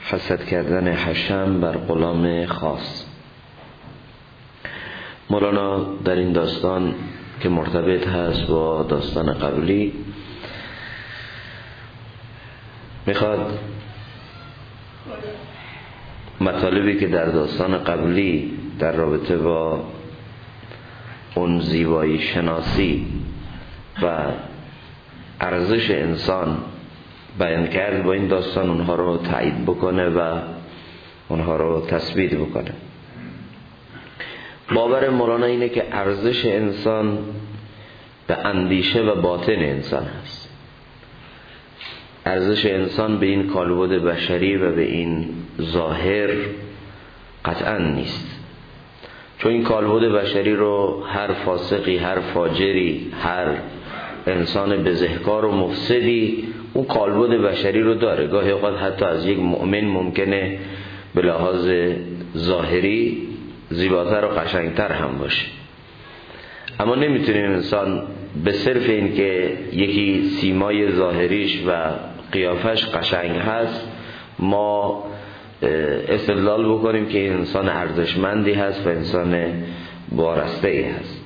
حسد کردن حشم بر غلام خاص. مولانا در این داستان که مرتبط هست با داستان قبلی میخواد مطالبی که در داستان قبلی در رابطه با اون زیبایی شناسی و ارزش انسان بیان کرد با این داستان اونها رو تایید بکنه و اونها رو تثبیت بکنه. باور مولانا اینه که ارزش انسان به اندیشه و باطن انسان هست. ارزش انسان به این کالبد بشری و به این ظاهر قطعا نیست، چون این کالبد بشری رو هر فاسقی، هر فاجری، هر انسان بزهکار و مفسدی اون کالبد بشری رو داره. گاهی اوقات حتی از یک مؤمن ممکنه به لحاظ ظاهری زیباتر و قشنگتر هم باشه، اما نمیتونیم انسان به صرف این که یکی سیمای ظاهریش و قیافش قشنگ هست ما استدلال بکنیم که این انسان ارزشمندی هست و انسان وارسته‌ای هست.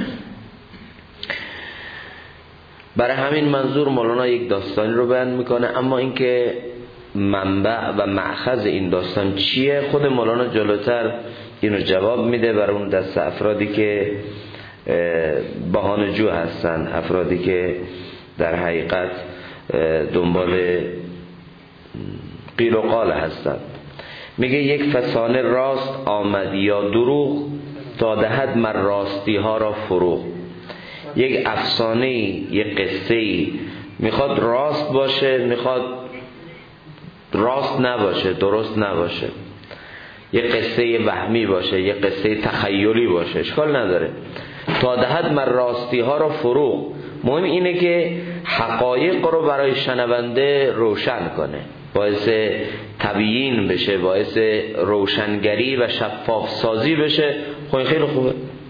برای همین منظور مولانا یک داستانی رو بیان میکنه، اما اینکه منبع و مأخذ این داستان چیه خود مولانا جلوتر اینو جواب میده برای اون دست افرادی که بهانه‌جو هستن، افرادی که در حقیقت دنبال قیل و قال هستن. میگه یک فسانه راست آمد یا دروغ، تا دهد مر راستی ها را فروغ. یک افسانه، یک قصه میخواد راست باشه، میخواد راست نباشه، درست نباشه، یک قصه وهمی باشه، یک قصه تخیلی باشه، اشکال نداره. تا دهد مر راستی ها را فروغ، مهم اینه که حقایق رو برای شنونده روشن کنه، باعث تبیین بشه، باعث روشنگری و شفاف سازی بشه. خب خیلی خوبه.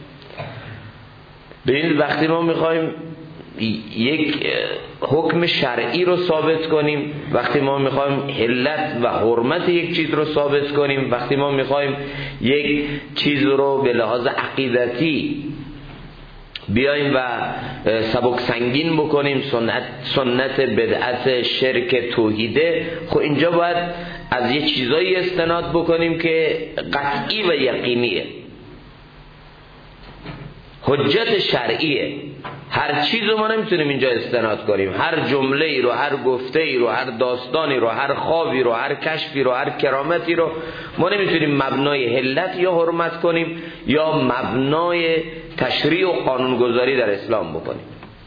ببینید وقتی ما میخوایم یک حکم شرعی رو ثابت کنیم، وقتی ما میخوایم علت و حرمت یک چیز رو ثابت کنیم، وقتی ما میخوایم یک چیز رو به لحاظ عقیدتی بیایم و سبک سنگین بکنیم، سنت، بدعت، شرک، توحیده، خب اینجا باید از یه چیزایی استناد بکنیم که قطعی و یقینیه، حجت شرعیه. هر چیز رو ما نمیتونیم اینجا استناد کنیم، هر جمله ای رو، هر گفته ای رو، هر داستانی رو، هر خوابی رو، هر کشفی رو، هر کرامتی رو ما نمیتونیم مبنای علت یا حرمت کنیم یا مبنای تشریع و قانونگذاری در اسلام بکنیم.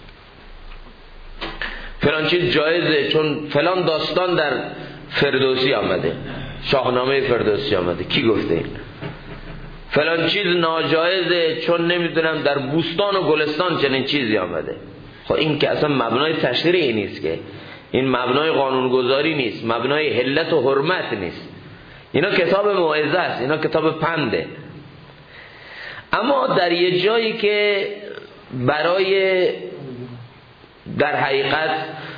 فلان چیز جایزه چون فلان داستان در فردوسی آمده، شاهنامه فردوسی آمده، کی گفته این؟ فلان چیز ناجایزه چون نمیدونم در بوستان و گلستان چنین چیزی آمده. خب این که اصلا مبنای تشریعی نیست، که این مبنای قانونگذاری نیست، مبنای علت و حرمت نیست. اینا کتاب موعظه است، اینا کتاب پنده. اما در یه جایی که برای در حقیقت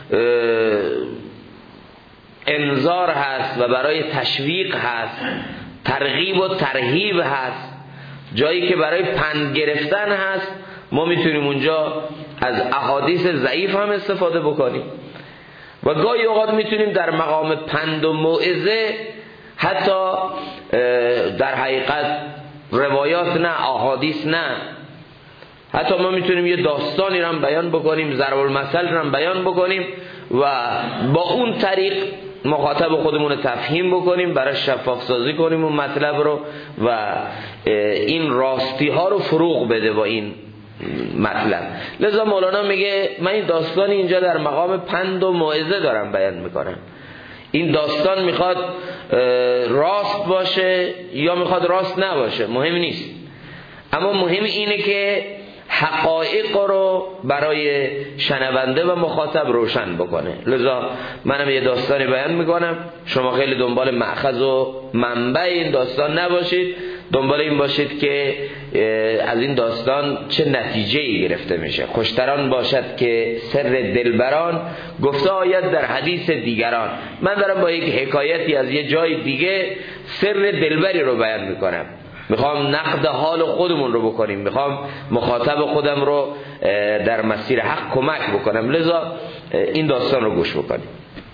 انذار هست و برای تشویق هست، ترغیب و ترهیب هست، جایی که برای پند گرفتن هست، ما میتونیم اونجا از احادیث ضعیف هم استفاده بکنیم و گاهی اوقات میتونیم در مقام پند و موعظه حتی در حقیقت روایات نه، احادیث نه، حتی ما میتونیم یه داستانی رو هم بیان بکنیم، ضرب المثل رو هم بیان بکنیم و با اون طریق مخاطب خودمون رو تفهیم بکنیم، برای شفاف سازی کنیم اون مطلب رو و این راستی ها رو فروغ بده با این مطلب. لذا مولانا میگه من این داستانی اینجا در مقام پند و موعظه دارم بیان میکنم. این داستان میخواد راست باشه یا میخواد راست نباشه مهم نیست، اما مهم اینه که حقایق رو برای شنونده و مخاطب روشن بکنه. لذا منم یه داستانی بیان میکنم، شما خیلی دنبال مأخذ و منبع این داستان نباشید، دنبال این باشید که از این داستان چه نتیجه‌ای گرفته میشه. خوشتران باشد که سر دلبران گفته آید در حدیث دیگران. من دارم با یک حکایتی از یه جای دیگه سر دلبری رو بیان میکنم، میخوام نقد حال خودمون رو بکنیم، میخوام مخاطب خودم رو در مسیر حق کمک بکنم، لذا این داستان رو گوش بکنیم.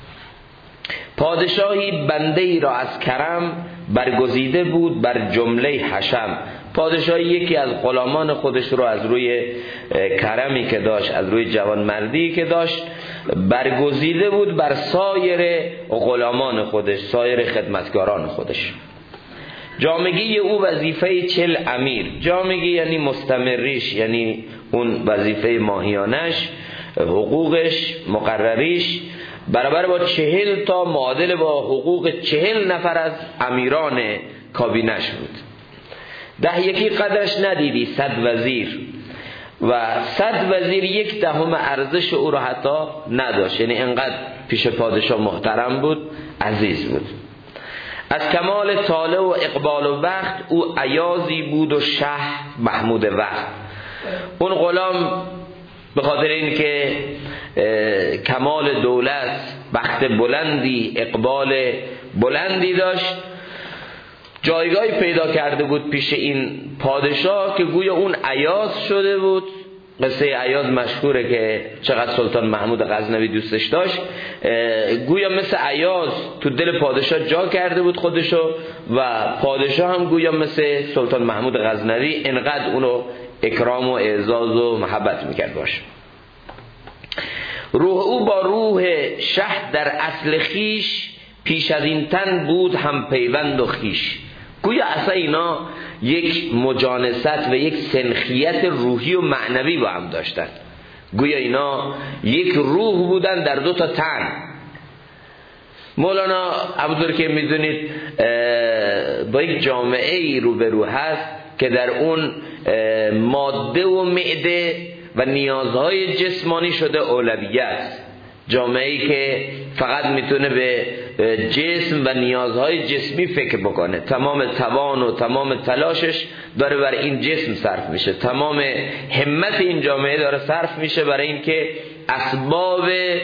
پادشاهی بنده ای را از کرم برگزیده بود بر جمله حشم. پادشاهی یکی از غلامان خودش رو از روی کرمی که داشت، از روی جوانمردی که داشت، برگزیده بود بر سایر غلامان خودش، سایر خدمتگاران خودش. جامگی او وظیفه 40 امیر. جامگی یعنی مستمریش، یعنی اون وظیفه ماهیانش، حقوقش، مقرریش برابر با 40 تا معادل با حقوق 40 نفر از امیران کابینش بود. 10 قدرش ندیدی 100 وزیر، و 100 وزیر 1/10 ارزش او را حتی نداشت، یعنی انقدر پیش پادشاه محترم بود، عزیز بود. از کمال طالع و اقبال و وقت او ایازی بود و شه محمود وقت. اون غلام به خاطر این که کمال دولت، بخت بلندی، اقبال بلندی داشت، جایگاهی پیدا کرده بود پیش این پادشاه که گویا اون ایاز شده بود. قصه ایاز مشهوره که چقدر سلطان محمود غزنوی دوستش داشت. گویا مثل ایاز تو دل پادشاه جا کرده بود خودشو، و پادشاه هم گویا مثل سلطان محمود غزنوی انقدر اونو اکرام و اعزاز و محبت میکرد باشه. روح او با روح شه در اصل خیش، پیش از این تن بود هم پیوند و خیش. گویا اصلا اینا یک مجانست و یک سنخیت روحی و معنوی با هم داشتن. گویا اینا یک روح بودن در 2 تا تن. مولانا همونطور که میدونید با یک جامعه ای روبرو هست که در اون ماده و معده و نیازهای جسمانی شده اولویت. جامعه ای که فقط میتونه به جسم و نیازهای جسمی فکر بکنه، تمام توان و تمام تلاشش داره برای این جسم صرف میشه، تمام همت این جامعه داره صرف میشه برای این که اسباب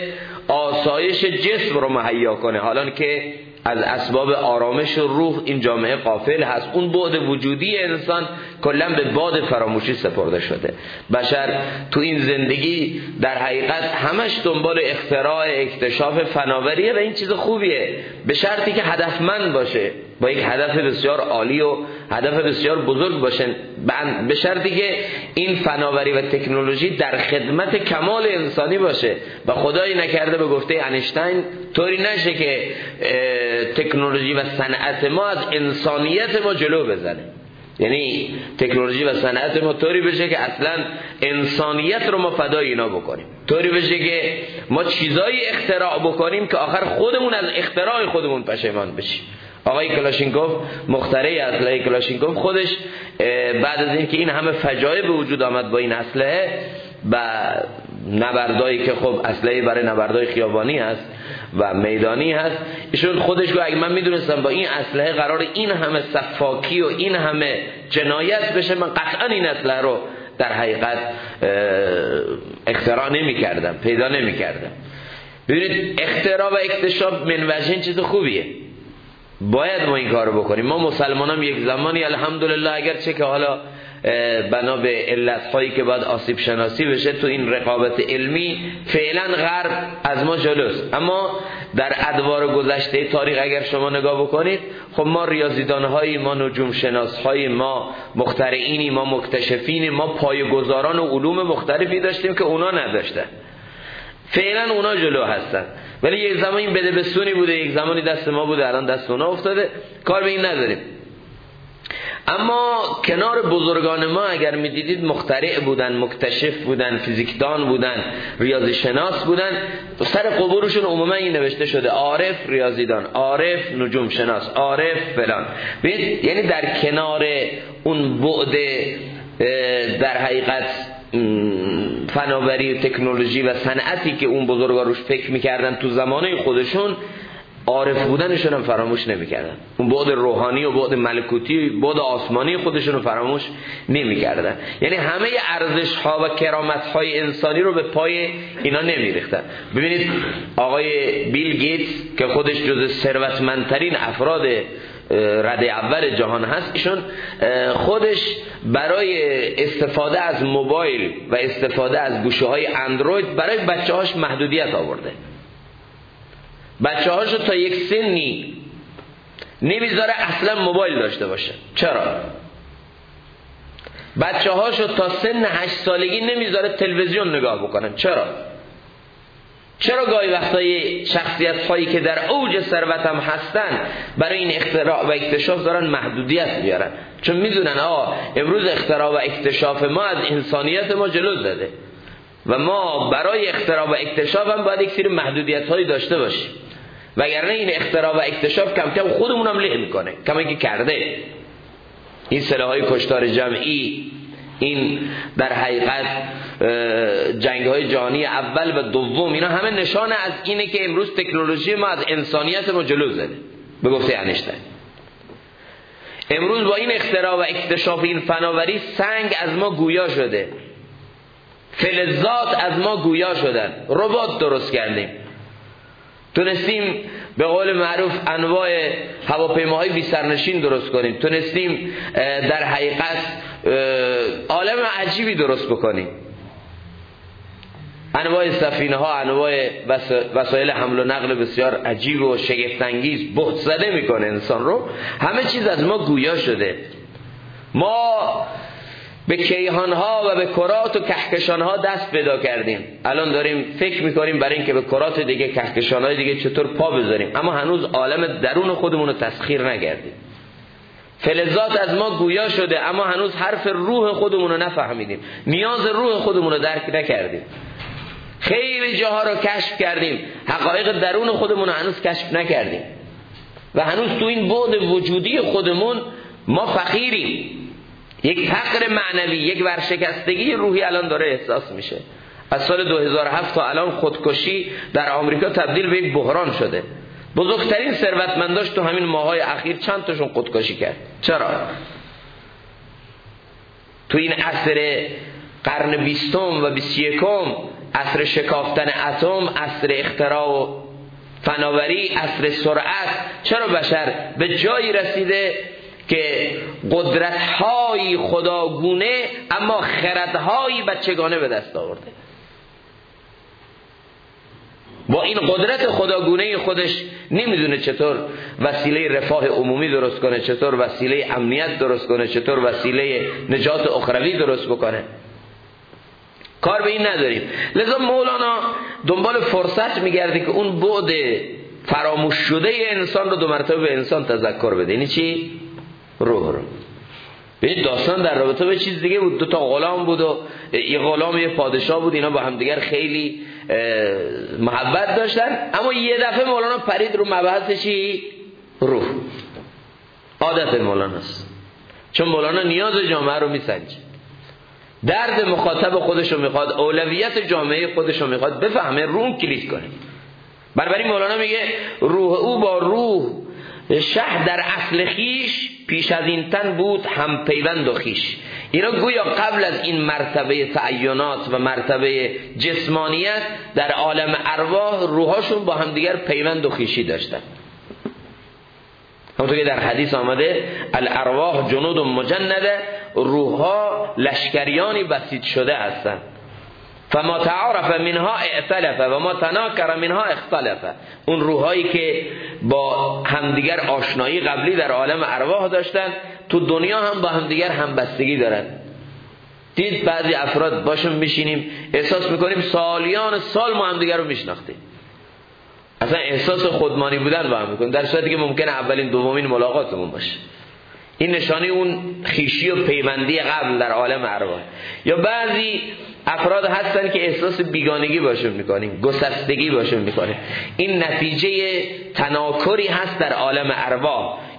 آسایش جسم رو مهیا کنه، حالا که از اسباب آرامش و روح این جامعه غافل هست. اون بعد وجودی انسان کلا به باد فراموشی سپرده شده. بشر تو این زندگی در حقیقت همش دنبال اختراع، اکتشاف، فناوریه، و این چیز خوبیه به شرطی که هدفمند باشه، با یک هدف بسیار عالی و هدف بسیار بزرگ باشه، به شرطی که این فناوری و تکنولوژی در خدمت کمال انسانی باشه. و خدایی نکرده به گفته اینشتین طوری نشه که تکنولوژی و صنعت ما از انسانیت ما جلو بزنه، یعنی تکنولوژی و صنعت ما طوری بشه که اصلا انسانیت رو ما فدای اینا بکنیم، طوری بشه که ما چیزایی اختراع بکنیم که آخر خودمون از اختراع خودمون پشیمان بشیم. آقای کلاشینکوف، مخترع اسلحه کلاشینکوف، خودش بعد از اینکه این همه فجایع به وجود آمد با این اسلحه و نبردایی که خب اسلحه برای نبردای خیابانی هست و میدانی هست، ایشون خودش گفت اگه من میدونستم با این اسلحه قرار این همه سفاکی و این همه جنایت بشه، من قطعا این اسلحه رو در حقیقت اختراع نمی کردم، پیدا نمی کردم. ببینید اختراع و اکتشاف من وجه چیز خوبیه، باید ما این کارو بکنیم. ما مسلمان هم یک زمانی الحمدلله، اگرچه که حالا بنا به علتهایی که باید آسیب شناسی بشه تو این رقابت علمی فعلا غرب از ما جلوست، اما در ادوار گذشته تاریخ اگر شما نگاه بکنید، خب ما ریاضیدانهایی، ما نجوم شناسهایی، ما مخترعینی، ما مکتشفینی، ما پایه‌گذاران و علوم مختلفی داشتیم که اونا نداشتن. فعلا اونا جلو هستن، ولی یک زمانی بده بسونی بوده، یک زمانی دست ما بوده، الان دست اونا افتاده، کار به این نداریم. اما کنار بزرگان ما اگر میدیدید مخترع بودن، مکتشف بودن، فیزیکدان بودن، ریاضی شناس بودن، سر قبورشون عموما این نوشته شده عارف ریاضیدان، عارف نجوم شناس، عارف فلان. یعنی در کنار اون بعد در حقیقت فناوری و تکنولوژی و صنعتی که اون بزرگا روش فکر میکردن تو زمانه خودشون، عارف بودنشون هم فراموش نمیکردن، اون بعد روحانی و بعد ملکوتی، بعد آسمانی خودشون رو فراموش نمیکردن. یعنی همه ارزش ها و کرامت های انسانی رو به پای اینا نمیریختن. ببینید آقای بیل گیتس که خودش جز ثروتمندترین افراد رده اول جهان هست، ایشون خودش برای استفاده از موبایل و استفاده از گوشی‌های اندروید برای بچه‌هاش محدودیت آورده. بچه‌هاشو تا یک سنی نمیذاره اصلا موبایل داشته باشه. چرا؟ بچه‌هاشو تا سن 8 سالگی نمیذاره تلویزیون نگاه بکنن. چرا گاهی وقتای شخصیت‌هایی که در اوج ثروت هم هستن برای این اختراع و اکتشاف دارن محدودیت میارن؟ چون میدونن امروز اختراع و اکتشاف ما از انسانیت ما جلو زده و ما برای اختراع و اکتشاف هم باید یک سری محدودیت‌هایی داشته باشیم، وگرنه این اختراع و اکتشاف کم کم خودمون هم له میکنه، کما که کرده. این سلاح‌های کشتار جمعی، این در حقیقت جنگ‌های جهانی اول و دوم، اینا همه نشانه از اینه که امروز تکنولوژی ما از انسانیت ما جلو زده. به گفته انیشتین امروز با این اختراع و اکتشاف این فناوری سنگ از ما گویا شده، فلزات از ما گویا شدن، ربات درست کردیم، تونستیم به قول معروف انواع هواپیماهای بی سرنشین درست کنیم، تونستیم در حقیقت عالم عجیبی درست بکنیم، انواع سفینه ها، انواع وسایل حمل و نقل بسیار عجیب و شگفت انگیز، بهت زده میکنه انسان رو. همه چیز از ما گویا شده. ما به کیهان ها و به کرات و کهکشان ها دست پیدا کردیم. الان داریم فکر میکنیم برای اینکه به کرات دیگه، کهکشان های دیگه چطور پا بذاریم، اما هنوز عالم درون خودمون رو تسخیر نکردیم. فلزات از ما گویا شده اما هنوز حرف روح خودمون رو نفهمیدیم، نیاز روح خودمون رو درک نکردیم. خیلی جاها رو کشف کردیم، حقایق درون خودمون رو هنوز کشف نکردیم و هنوز تو این بعد وجودی خودمون ما فقیریم. یک فقر معنوی، یک ورشکستگی روحی الان داره احساس میشه. از سال 2007 تا الان خودکشی در آمریکا تبدیل به یک بحران شده. بزرگترین ثروتمنداش تو همین ماهای اخیر چند تاشون خودکشی کرد. چرا؟ تو این عصر قرن 20 و 21، عصر شکافتن اتم، عصر اختراع و فناوری، عصر سرعت، چرا بشر به جایی رسیده که قدرت‌های خداگونه اما خردهای بچگانه به دست آورده؟ با این قدرت خداگونه خودش نمیدونه چطور وسیله رفاه عمومی درست کنه، چطور وسیله امنیت درست کنه، چطور وسیله نجات اخروی درست بکنه. کار به این نداریم. لذا مولانا دنبال فرصت میگرده که اون بعد فراموش شده انسان رو 2 مرتبه به انسان تذکر بده. یعنی چی؟ روح رو. ببین داستان در رابطه به چیز دیگه بود. 2 تا غلام بود و یه غلام یه پادشاه بود، اینا با هم دیگر خیلی محبت داشتن، اما یه دفعه مولانا پرید رو مبحث چی؟ روح. عادت مولاناست، چون مولانا نیاز جامعه رو میسنجه، درد مخاطب خودش رو میخواد، اولویت جامعه خودش رو میخواد بفهمه، روح کلید کنه. بنابراین مولانا میگه روح او با روح شه در اصل خیش، پیش از این تن بود هم پیوند و خیش. اینا گویا قبل از این مرتبه تعینات و مرتبه جسمانیت در عالم ارواح روحاشون با هم دیگر پیوند و خیشی داشتن. همونطور که در حدیث آمده الارواح جنود مجنده، روحها لشکریانی بسیج شده هستند. فما تعارف منها ائتلف و ما تناکر منها اختلف. اون روحایی که با همدیگر آشنایی قبلی در عالم ارواح داشتن تو دنیا هم با همدیگر همبستگی دارن. دید بعضی افراد باشون میشینیم احساس میکنیم سالیان سال ما همدیگر رو میشناختیم، اصلا احساس خودمانی بودن با هم میکنیم، در صورتی که ممکنه اولین دومین ملاقاتمون باشه. این نشانه اون خیشی و پیوندی قبل در عالم ارواح. یا بعضی افراد هستن که احساس بیگانگی باشون میکنیم، گسستگی باشون میکنیم. این نتیجه تناکری هست در عالم ارواح.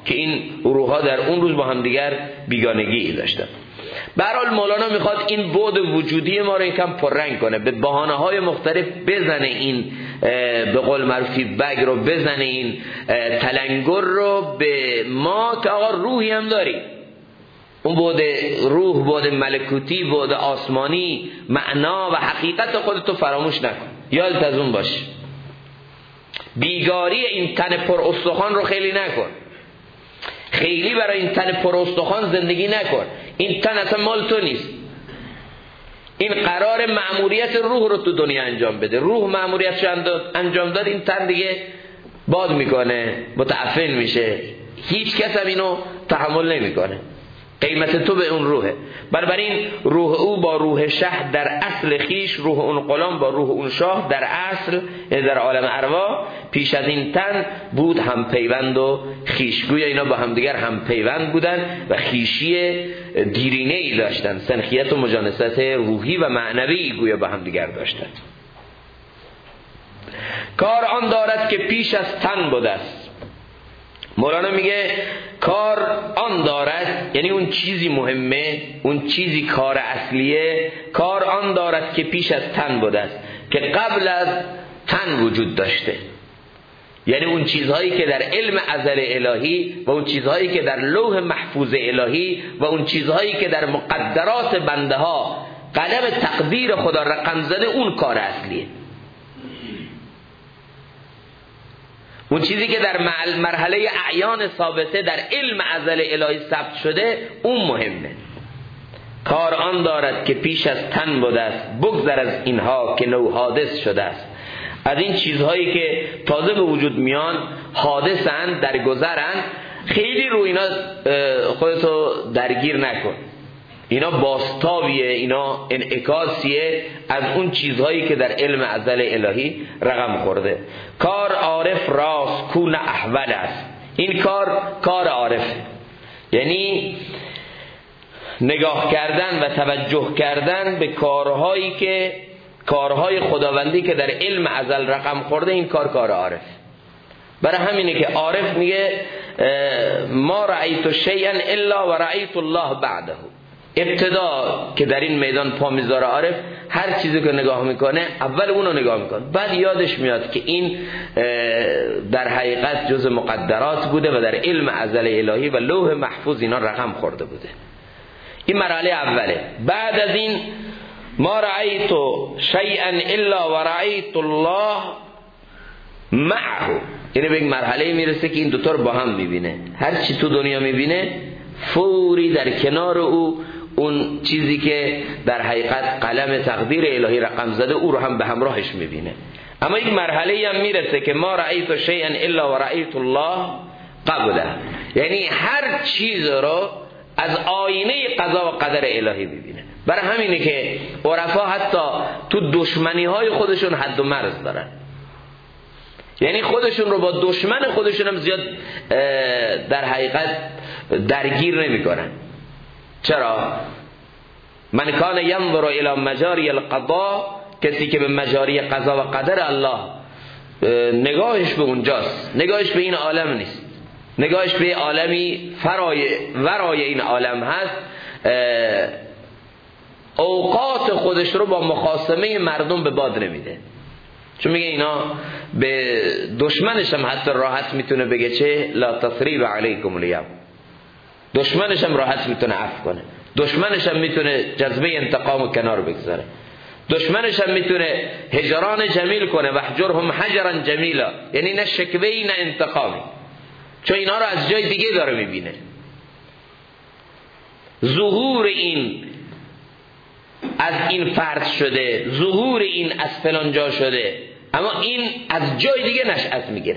که این روح‌ها در اون روز با هم دیگر بیگانگی داشتن. به هر حال مولانا میخواد این بعد وجودی ما رو یکم پررنگ کنه، به بهانه‌های مختلف بزنه این به قول معروفی بگ رو، بزنه این تلنگر رو به ما که آقا روحی هم داری، اون بعد روح، بعد ملکوتی، بعد آسمانی، معنا و حقیقت خودتو فراموش نکن، یادت از اون باش. بیگاری این تن پر استخوان رو خیلی نکن، خیلی برای این تن پر استخوان زندگی نکن. این تن اصلا مال تو نیست، این قرار مأموریت روح رو تو دنیا انجام بده. روح مأموریتش انجام داد، این تن دیگه باد میکنه، متعفن میشه، هیچ کس هم اینو تحمل نمیکنه. قیمت تو به اون روحه. بنابراین روح او با روح شه در اصل خیش، روح اون غلام با روح اون شاه در اصل، در عالم ارواح پیش از این تن بود هم پیوند و خیش. گویا اینا با هم دیگر هم پیوند بودن و خیشی دیرینه ای داشتن، سنخیت و مجانست روحی و معنوی گویا با هم دیگر داشتن. کار آن دارد که پیش از تن بوده است. مولانا میگه کار آن دارد، یعنی اون چیزی مهمه، اون چیزی کار اصلیه، کار آن دارد که پیش از تن بوده است، که قبل از تن وجود داشته. یعنی اون چیزهایی که در علم ازل الهی و اون چیزهایی که در لوح محفوظ الهی و اون چیزهایی که در مقدرات بنده ها قلم تقدیر خدا رقم زده، اون کار اصلیه. اون چیزی که در مرحله اعیان ثابته در علم ازل الهی ثبت شده، اون مهمه. کار آن دارد که پیش از تن بوده است، بگذر از اینها که نو حادث شده است. از این چیزهایی که تازه به وجود میان، حادثن، در گذرن، خیلی رو اینا خودتو درگیر نکن. اینا باستابیه، اینا انعکاسیه از اون چیزهایی که در علم ازل الهی رقم خورده. کار عارف راست کون احول است. این کار عارفه، یعنی نگاه کردن و توجه کردن به کارهای خداوندی که در علم ازل رقم خورده. این کار عارف. برای همینه که عارف میگه ما رأیت شیئا الا و رأیت الله بعده. ابتدا که در این میدان پا میذاره عارف، هر چیزی که نگاه میکنه اول اونو نگاه میکنه، بعد یادش میاد که این در حقیقت جز مقدرات بوده و در علم ازل الهی و لوح محفوظ اینا رقم خورده بوده. این مرحله اوله. بعد از این ما رأیت شیئا الا و رأیت الله معه، یعنی به یک مرحله میرسه که این دوتا رو با هم میبینه. هر چی تو دنیا میبینه فوری در کنار او اون چیزی که در حقیقت قلم تقدیر الهی رقم زده، او رو هم به همراهش میبینه. اما یک مرحله هم میرسه که ما رأیت شیئا الا و رأیت الله قبله، یعنی هر چیز رو از آینه قضا و قدر الهی میبینه. برای همینه که عرفا حتی تو دشمنی های خودشون حد و مرز دارن، یعنی خودشون رو با دشمن خودشون هم زیاد در حقیقت درگیر نمی کنن. چرا؟ من کان ینظر الی مجاری القضا، کسی که به مجاری قضا و قدر الله نگاهش به اونجاست، نگاهش به این عالم نیست، نگاهش به عالمی ورای این عالم هست، اوقات خودش رو با مخاصمه مردم به باد نمیده. چون میگه اینا به دشمنش هم حتی راحت میتونه بگه چه لا تثریب علیکم الیوم، دشمنش هم راحت میتونه عفو کنه، دشمنش هم میتونه جذبه انتقام و کنار بگذاره، دشمنش هم میتونه هجران جمیل کنه، وحجرهم حجرا جمیلا، یعنی نه شکوهی نه انتقامی، چون اینا رو از جای دیگه داره میبینه. ظهور این از این فرد شده، ظهور این از فلان جا شده، اما این از جای دیگه نشأت میگیره.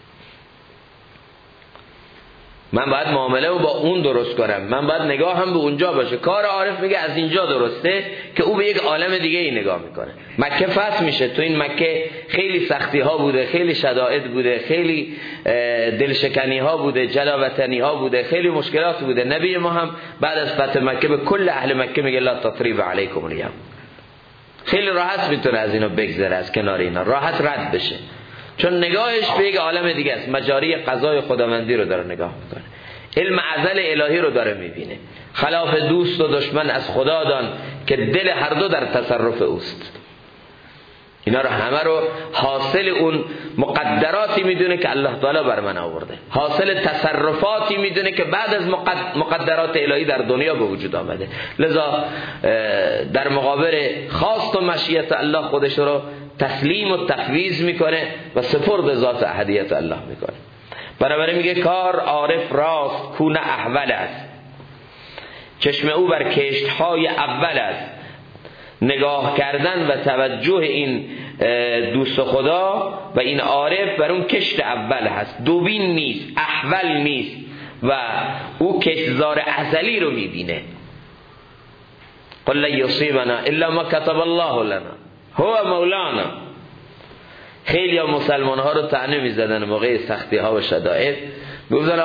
من باید معامله رو با اون درست کنم، من باید نگاه هم به اونجا باشه. کار عارف میگه از اینجا درسته که او به یک عالم دیگه ای نگاه میکنه. مکه فتح میشه، تو این مکه خیلی سختی ها بوده، خیلی شدائد بوده، خیلی دلشکنی ها بوده، جلاوطنی ها بوده، خیلی مشکلات بوده. نبی ما هم بعد از فتح مکه به کل اهل مکه میگه لا تثریب علیکم الیوم. خیلی راحت میتونه از اینا بگذره، از کنار اینا راحت رد بشه، چون نگاهش به یک عالم دیگه است، مجاری قضای خداوندی رو داره نگاه میکنه، علم ازل الهی رو داره میبینه. خلاف دوست و دشمن از خدا دان که دل هر دو در تصرف اوست. اینا رو همه رو حاصل اون مقدراتی میدونه که الله تعالی بر من آورده، حاصل تصرفاتی میدونه که بعد از مقدرات الهی در دنیا به وجود آمده. لذا در مقابل خواست و مشیت الله خودش رو تسلیم و تفویض میکنه و سپرد ذات احدیت الله میکنه. بنابراین میگه کار عارف راست کون احول است، چشم او بر کشتهای اول است. نگاه کردن و توجه این دوست خدا و این عارف بر اون کشت اول هست، دوبین نیست، احول نیست و او کشتزار ازلی رو میبینه. قل لن یصیبنا الا ما کتب الله لنا هو مولانا. خیلی ها مسلمان ها رو طعنه میزدن موقع سختی ها و شدائد، میگفتن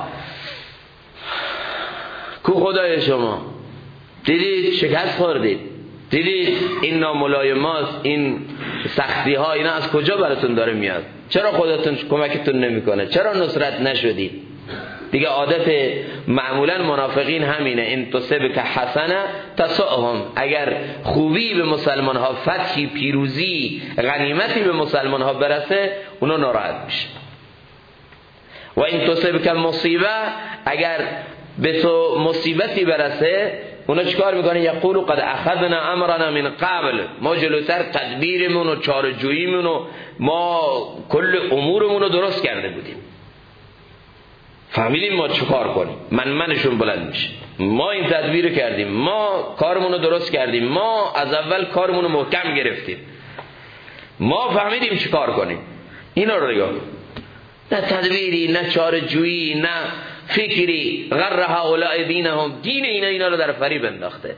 کو خدای شما، دیدید شکست خوردید، دیدید این ناملایمات، این سختی ها اینا از کجا براتون داره میاد، چرا خودتون کمکتون نمیکنه، چرا نصرت نشدید؟ دیگه عادت معمولا منافقین همینه، این تصبک حسنه تسؤهم، اگر خوبی به مسلمان ها، فتحی، پیروزی، غنیمتی به مسلمان ها برسه اونا ناراحت میشه. و این تصبک مصیبه، اگر به تو مصیبتی برسه اونا چیکار میکنه؟ یقولو قد اخذنا امرنا من قبل، ما جلوتر تدبیرمون و چاره‌جوییمون و ما کل امورمون رو درست کرده بودیم، فهمیدیم ما چیکار کنیم، منشون بلند میشه، ما این تدبیر کردیم، ما کارمون رو درست کردیم، ما از اول کارمون رو محکم گرفتیم، ما فهمیدیم چیکار کنیم. اینا رو نگاه، نه تدبیری، نه چاره‌جویی، نه فکری. غر هؤلاء دینهم، دین اینا رو در فریب انداخته.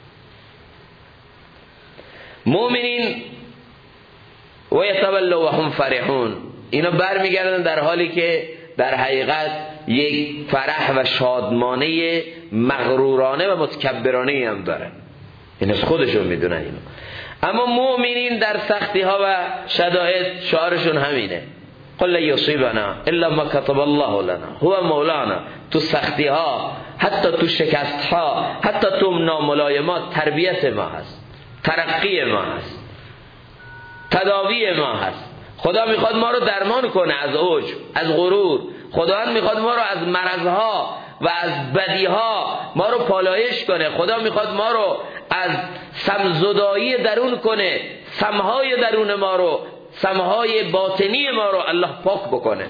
مؤمنین و یتولوا و هم فرحون، اینا برمیگردن در حالی که در حقیقت یک فرح و شادمانه مغرورانه و متکبرانه هم دارن، این از خودشون میدونن اینو. اما مؤمنین در سختی ها و شدائد شعارشون همینه، قل لا یصیبنا الا ما کتب الله لنا هو مولانا. تو سختی ها، حتی تو شکست ها، حتی تو ناملایمات تربیت ما هست، ترقی ما هست، تداوی ما هست. خدا میخواد ما رو درمان کنه از عجب، از غرور. خدا میخواد ما رو از مرضها و از بدیها ما رو پالایش کنه. خدا میخواد ما رو از سمزدایی درون کنه، سمهای درون ما رو، سمهای باطنی ما رو الله پاک بکنه.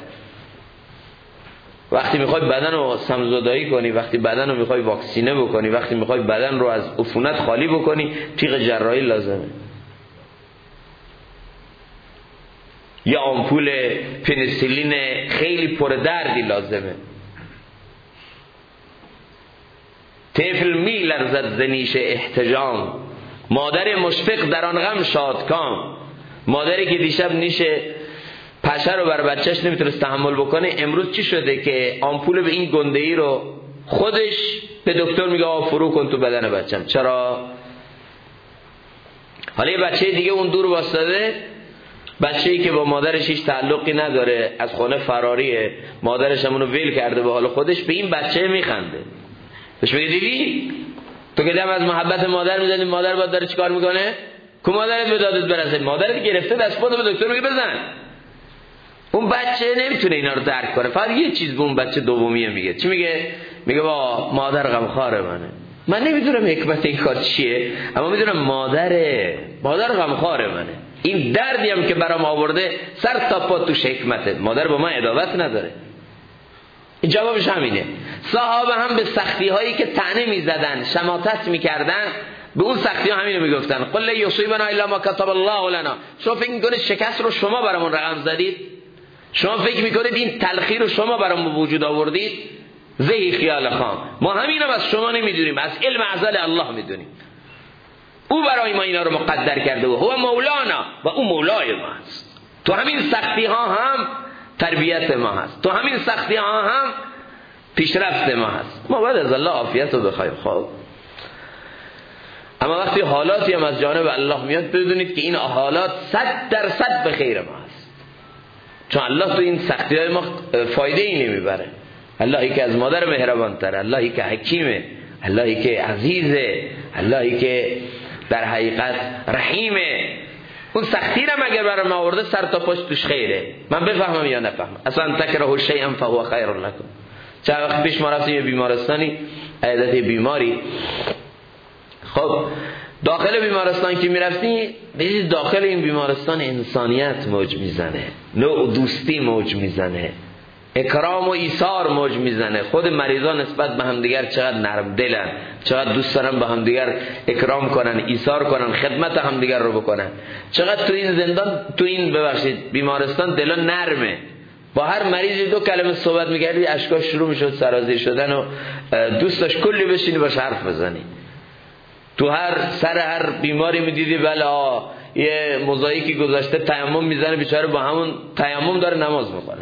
وقتی میخوای بدن رو سمزدایی کنی، وقتی بدن رو میخوای واکسینه بکنی، وقتی میخوای بدن رو از عفونت خالی بکنی، تیغ جراحی لازمه، یا آمپول پنیسیلین خیلی پردردی لازمه. طفل می لرزد ز نیش احتجام، مادر مشفق در آن غم شادکام. مادری که دیشب نیش پشه رو بر بچهش نمیتونست تحمل بکنه، امروز چی شده که آمپول به این گنده‌ای رو خودش به دکتر میگه فرو کن تو بدن بچم. چرا؟ حالا یه بچه دیگه اون دور واسطاده، بچه‌ای که با مادرش هیچ تعلقی نداره، از خونه فراریه، مادرش همونو ول کرده به حال خودش، به این بچه میخنده، بهش میگه دیدی تو که دم از محبت مادر میزنی، مادر باید داره چیکار میکنه؟ کو مادرت به دادت برسه، مادرت گرفته دست پاتو به دکتر میگه بزن. اون بچه نمیتونه اینا رو درک کنه، فقط یه چیز به اون بچه دومیه میگه. چی میگه؟ میگه با مادر غمخواره منه. من نمیدونم حکمت این کار چیه، اما میدونم مادر غمخواره منه. این دردی هم که برام آورده سر تا پا توش حکمته، مادر با من عداوت نداره. این جوابش همینه. صحابه هم به سختی هایی که طعنه میزدن، شماتت میکردن، به اون سختی ها همینو میگفتن، قل لا یصیبنا الا ما کتب الله لنا. شما فکر میکنید شکست رو شما برامون رقم زدید؟ شما فکر میکنید این تلخی رو شما برامون به وجود آوردید؟ زهی خیال خام، ما همینم از شما نمیدونیم، از علم ازل الله میدونیم. او برای ما اینا رو مقدر کرده و هو مولانا، و او مولای ما هست. تو همین سختی ها هم تربیت ما هست، تو همین سختی ها هم پیشرفت ما هست. ما بعد از الله عافیت رو بخوایم. خب اما وقتی حالاتی هم از جانب الله میاد، بدونید که این حالات 100% به خیر ما هست. چون الله تو این سختی های ما فایده ای نمیبره. اللهی که از مادر مهربان تره، اللهی که حکیمه، اللهی که عزیزه، اللهی که در حقیقت رحیمه، اون سختی را مگر برای ما آورده سر تا پشت توش خیره. من بفهمم یا نفهمم. اصلا تکره شیئا فهو خیر لکم. چه وقت پیش ما رفتیم یه بیمارستانی، عیادت بیماری، خب داخل بیمارستان که میرفتی ببینید داخل این بیمارستان انسانیت موج میزنه، نوع دوستی موج میزنه، اکرام و ایثار موج میزنه. خود مریضان نسبت به همدیگر چقدر نرم دلن، چقدر دوست دارن به همدیگر اکرام کنن، ایثار کنن، خدمت همدیگر رو بکنن. چقدر تو این زندان، تو این بیمارستان دلا نرمه. با هر مریضی دو کلمه صحبت میکردی اشکاش شروع میشد سرازیر شدن و دوست داشت کلی بشینی باش حرف بزنی. تو سر هر بیماری میدیدی بله یه موزاییکی گذاشته تیمم میزنه، بیچاره با همون تیمم داره نماز میکنه.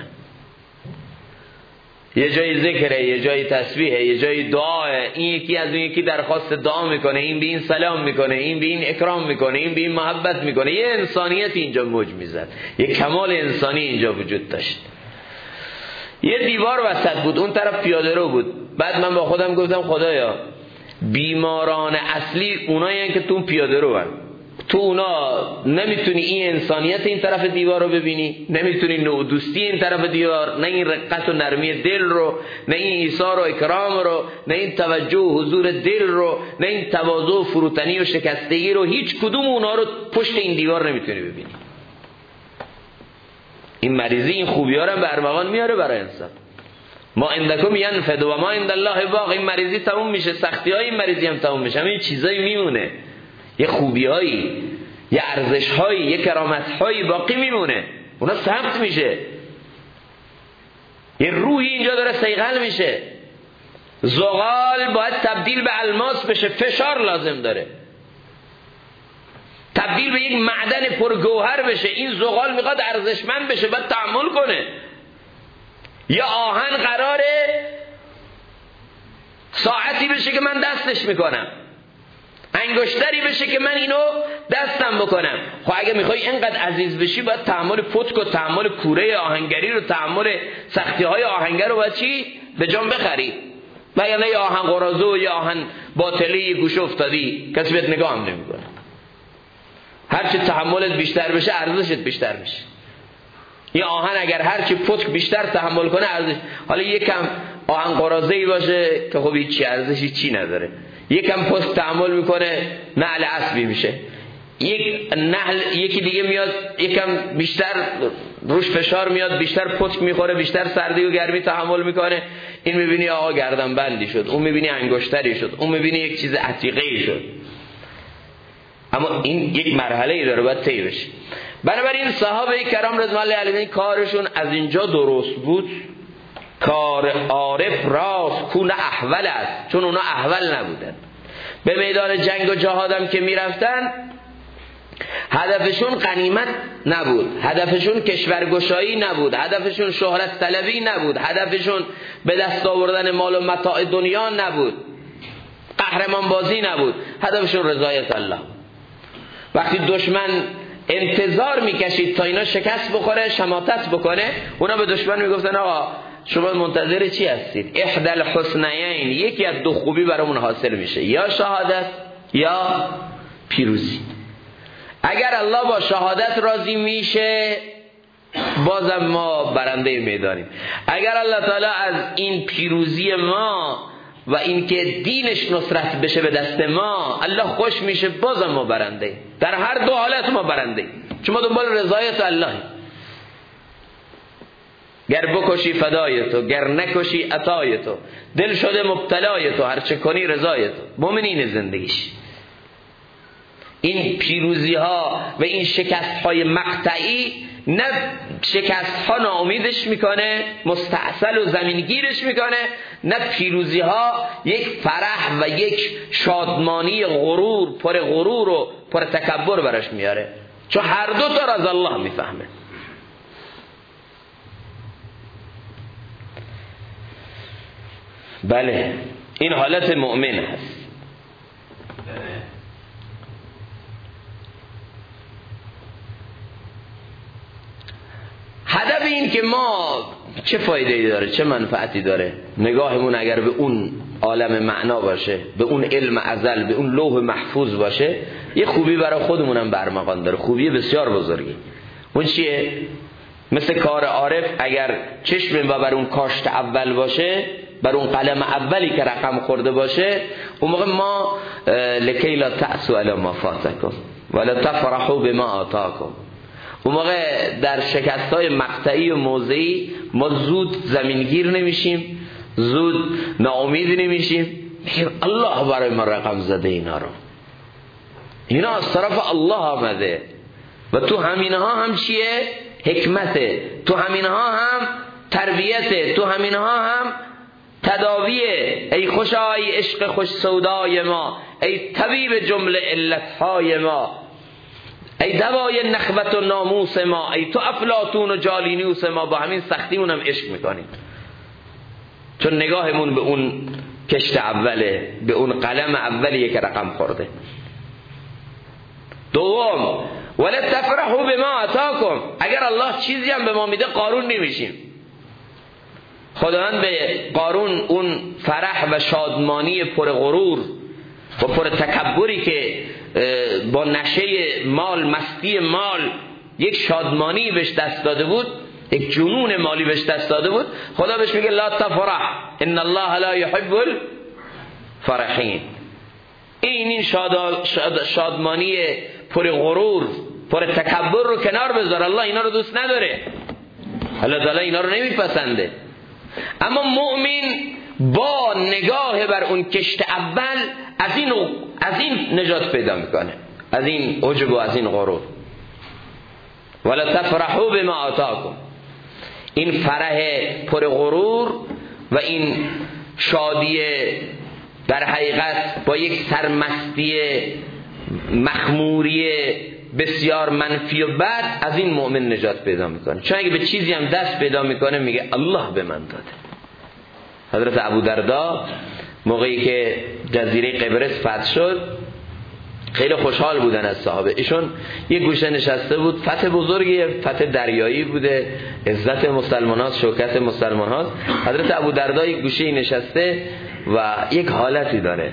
یه جایی ذکره، یه جایی تسبیحه، یه جایی دعاه. این یکی از اون یکی درخواست دعا میکنه، این به این سلام میکنه، این به این اکرام میکنه، این به این محبت میکنه. یه انسانیت اینجا موج میزد، یه کمال انسانی اینجا وجود داشت. یه دیوار وسط بود، اون طرف پیاده رو بود. بعد من با خودم گفتم خدایا بیماران اصلی اونایی که تو پیاده رو هن. تو اونا نمیتونی این انسانیت این طرف دیوار رو ببینی، نمیتونی نوع دوستی این طرف دیوار، نه این رقت و نرمی دل رو، نه این ایثار و اکرام رو، نه این توجه و حضور دل رو، نه این تواضع و فروتنی و شکستگی رو. هیچ کدوم اونا رو پشت این دیوار نمیتونی ببینی. این مریضی این خوبی ها رو به ارمغان میاره برای انسان. ما عندکم ینفد و ما عند الله باق. این مریضی تموم میشه، سختی های این مریضی هم تموم میشه، همین چیزایی میمونه، یه خوبی هایی، یه ارزش هایی، یه کرامت هایی باقی میمونه، اونا ثبت میشه. یه روحی اینجا داره صیقل میشه. زغال باید تبدیل به الماس بشه، فشار لازم داره. تبدیل به یک معدن پرگوهر بشه. این زغال میخواد ارزشمند بشه، باید تحمل کنه. یا آهن قراره ساعتی بشه که من دستش میکنم، انگشتری بشه که من اینو دستم بکنم. خب اگه میخوای اینقدر عزیز بشی باید تحمل پتک و تحمل کوره آهنگری رو، تحمل سختی های آهنگر رو باید چی؟ به جان بخری. وگرنه یه آهن قرازه و یه آهن باطلی یه گوشه افتادی کسی بهت نگاه هم نمیکنه. هرچی تحملت بیشتر بشه ارزشت بیشتر میشه. یه آهن اگر هرچی پتک بیشتر تحمل کنه ارزش، حالا یکم آهن قرازه‌ای باشه که خب هیچ ارزشی چی نداره، یکم پتک تحمل میکنه نعل اسبی میشه. یک نعل یکی دیگه میاد یکم بیشتر روش فشار میاد، بیشتر پتک میخوره، بیشتر سردی و گرمی تحمل میکنه. این میبینی آقا گردن بندی شد، اون میبینی انگشتری شد، اون میبینی یک چیز عتیقه‌ای شد. اما این یک مرحله‌ای داره باید طی بشه. بنابراین صحابه کرام رضوان الله علیهم کارشون از اینجا درست بود. کار عارف راست کون احول است، چون اونا احول نبودن. به میدان جنگ و جهادم که میرفتن هدفشون غنیمت نبود، هدفشون کشورگشایی نبود، هدفشون شهرت طلبی نبود، هدفشون به دست آوردن مال و متاع دنیا نبود، قهرمان بازی نبود، هدفشون رضایت الله. وقتی دشمن انتظار میکشید تا اینا شکست بخوره، شماتت بکنه، اونا به دشمن میگفتن آقا شما منتظر چی هستید؟ احدى الحسنیین، یکی از دو خوبی برامون حاصل میشه، یا شهادت یا پیروزی. اگر الله با شهادت راضی میشه بازم ما برنده میدانیم. اگر الله تعالی از این پیروزی ما و اینکه دینش نصرت بشه به دست ما الله خوش میشه بازم ما برنده. در هر دو حالت ما برنده، چون ما دنبال رضایت الله. گر بکشی فدای تو، گر نکشی عطای تو، دل شده مبتلای تو، هر چه کنی رضای تو. مومنین زندگیش این پیروزی ها و این شکست های مقطعی نه شکست ها ناامیدش میکنه، مستعسل و زمینگیرش میکنه، نه پیروزی ها یک فرح و یک شادمانی غرور، پر غرور و پر تکبر برش میاره، چون هر دو تا از الله میفهمه. بله این حالت مؤمن هست. هدف این ما چه فایده‌ای داره، چه منفعتی داره نگاهمون اگر به اون عالم معنا باشه، به اون علم ازل، به اون لوح محفوظ باشه؟ یه خوبی برای خودمونم برمغان داره، خوبی بسیار بزرگی. اون چیه؟ مثل کار عارف اگر چشم و بر اون کاشت اول باشه، بر اون قلم اولی که رقم خورده باشه، اون موقع ما لکی لا تأسوا علی ما فاتکم ولا تفرحوا بما آتاکم، اون موقع در شکست‌های مقطعی و موضعی ما زود زمینگیر نمیشیم، زود ناامید نمیشیم، میگیم الله برای ما رقم زده اینا رو، اینا از طرف الله آمده. و تو همینها هم چیه؟ حکمته، تو همینها هم تربیته، تو همینها هم تداویه. ای خوشا ای عشق خوش سودای ما، ای طبیب جمله علتهای ما، ای دوای نخوت و ناموس ما، ای تو افلاطون و جالینوس ما. با همین سختیمون هم عشق میکنیم، چون نگاهمون به اون کشت اوله، به اون قلم اولیه که رقم خورده. دوم ولا تفرحوا بما آتاکم، اگر الله چیزی هم به ما میده قارون نمیشیم. خداوند به قارون اون فرح و شادمانی پر غرور و پر تکبری که با نشه مال، مستی مال، یک شادمانی بهش دست داده بود، یک جنون مالی بهش دست داده بود، خدا بهش میگه لا تفرح ان الله لا يحب الفرحین. این شادمانی پر غرور، پر تکبر رو کنار بذار، الله اینا رو دوست نداره، الله تعالی اینا رو نمیپسنده. اما مؤمن با نگاه بر اون کشت اول از این نجات پیدا میکنه، از این عجب و از این غرور. ولا تفرحوا بما آتاکم، این فرح پر غرور و این شادی در حقیقت با یک سرمستی مخموری بسیار منفی و بد، از این مؤمن نجات پیدا میکنه. چون اگه به چیزی هم دست پیدا میکنه میگه الله به من داده. حضرت ابودردا موقعی که جزیره قبرس فتح شد خیلی خوشحال بودن از صحابه. ایشون یک گوشه نشسته بود، فتح بزرگی، فتح دریایی بوده، عزت مسلمان هاست، شوکت مسلمان هاست. حضرت ابودردا یک گوشه نشسته و یک حالتی داره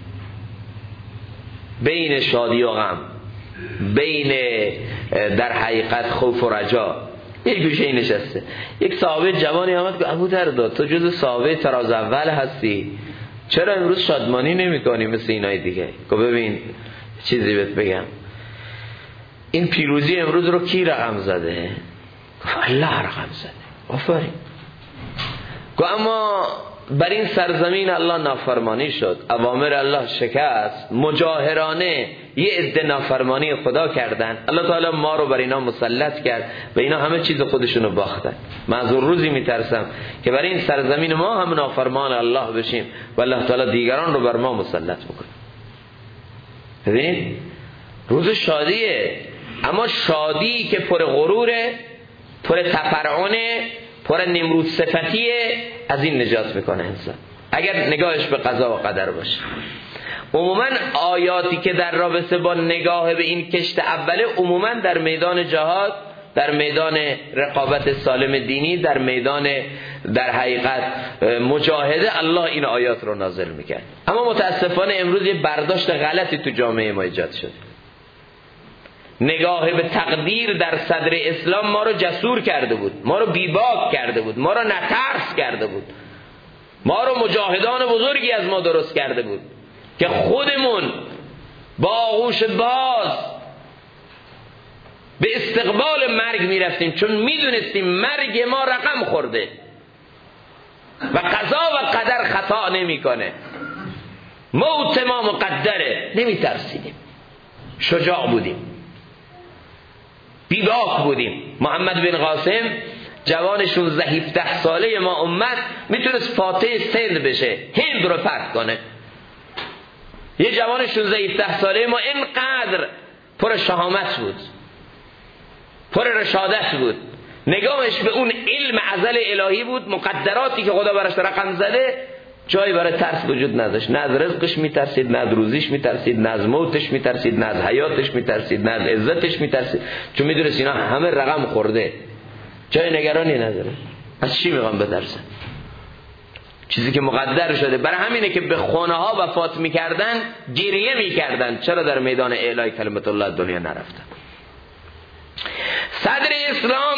بین شادی و غم، بین در حقیقت خوف و رجا، یک گوشه نشسته. یک صحابه جوانی آمد که ابودردا تو جز صحابه تراز اول هستی، چرا امروز شادمانی نمی کنی مثل اینای دیگه؟ که ببین چیزی بهت بگم، این پیروزی امروز رو کی رقم زده؟ الله رقم زده. آفرین. اما بر این سرزمین الله نافرمانی شد، اوامر الله شکست، مجاهرانه یه عده نافرمانی خدا کردن، الله تعالی ما رو بر اینا مسلط کرد و اینا همه چیز خودشونو باختن. من از اون روزی میترسم که بر این سرزمین ما هم نافرمان الله بشیم و الله تعالی دیگران رو بر ما مسلط بکنه. ببین روز شادیه، اما شادی که پر غروره، پر تفرعنه، پر نمرود صفتیه، از این نجات میکنه انسان اگر نگاهش به قضا و قدر باشه. عموما آیاتی که در رابطه با نگاه به این کشت اوله، عموما در میدان جهاد، در میدان رقابت سالم دینی، در میدان در حقیقت مجاهده، الله این آیات رو نازل میکرد. اما متاسفانه امروز یه برداشت غلطی تو جامعه ما ایجاد شده. نگاه به تقدیر در صدر اسلام ما رو جسور کرده بود، ما رو بیباک کرده بود، ما رو نترس کرده بود، ما رو مجاهدان بزرگی از ما درست کرده بود که خودمون با آغوش باز به استقبال مرگ میرفتیم، چون میدونستیم مرگ ما رقم خورده و قضا و قدر خطا نمیکنه، موت ما مقدره. نمیترسیدیم، شجاع بودیم، بیباک بودیم. محمد بن قاسم جوان 16-17 ساله ما امت میتونست فاتح سند بشه، هند رو فتح کنه. یه جوان 16-17 ساله ما اینقدر پر شهامت بود، پر رشادت بود، نگاهش به اون علم ازل الهی بود، مقدراتی که خدا براش رقم زده، جایی برای ترس وجود نداشت. نه از رزقش میترسید، نه از روزیش میترسید، نه از موتش میترسید، نه از حیاتش میترسید، نه از عزتش میترسید، چون میدونست اینا همه رقم خورده. جای نگرانی نداره. از چی میخوام بترسن؟ چیزی که مقدر شده. برای همینه که به خونه ها وفات میکردن گریه میکردن چرا در میدان اعلای کلمت الله دنیا نرفتن. صدر اسلام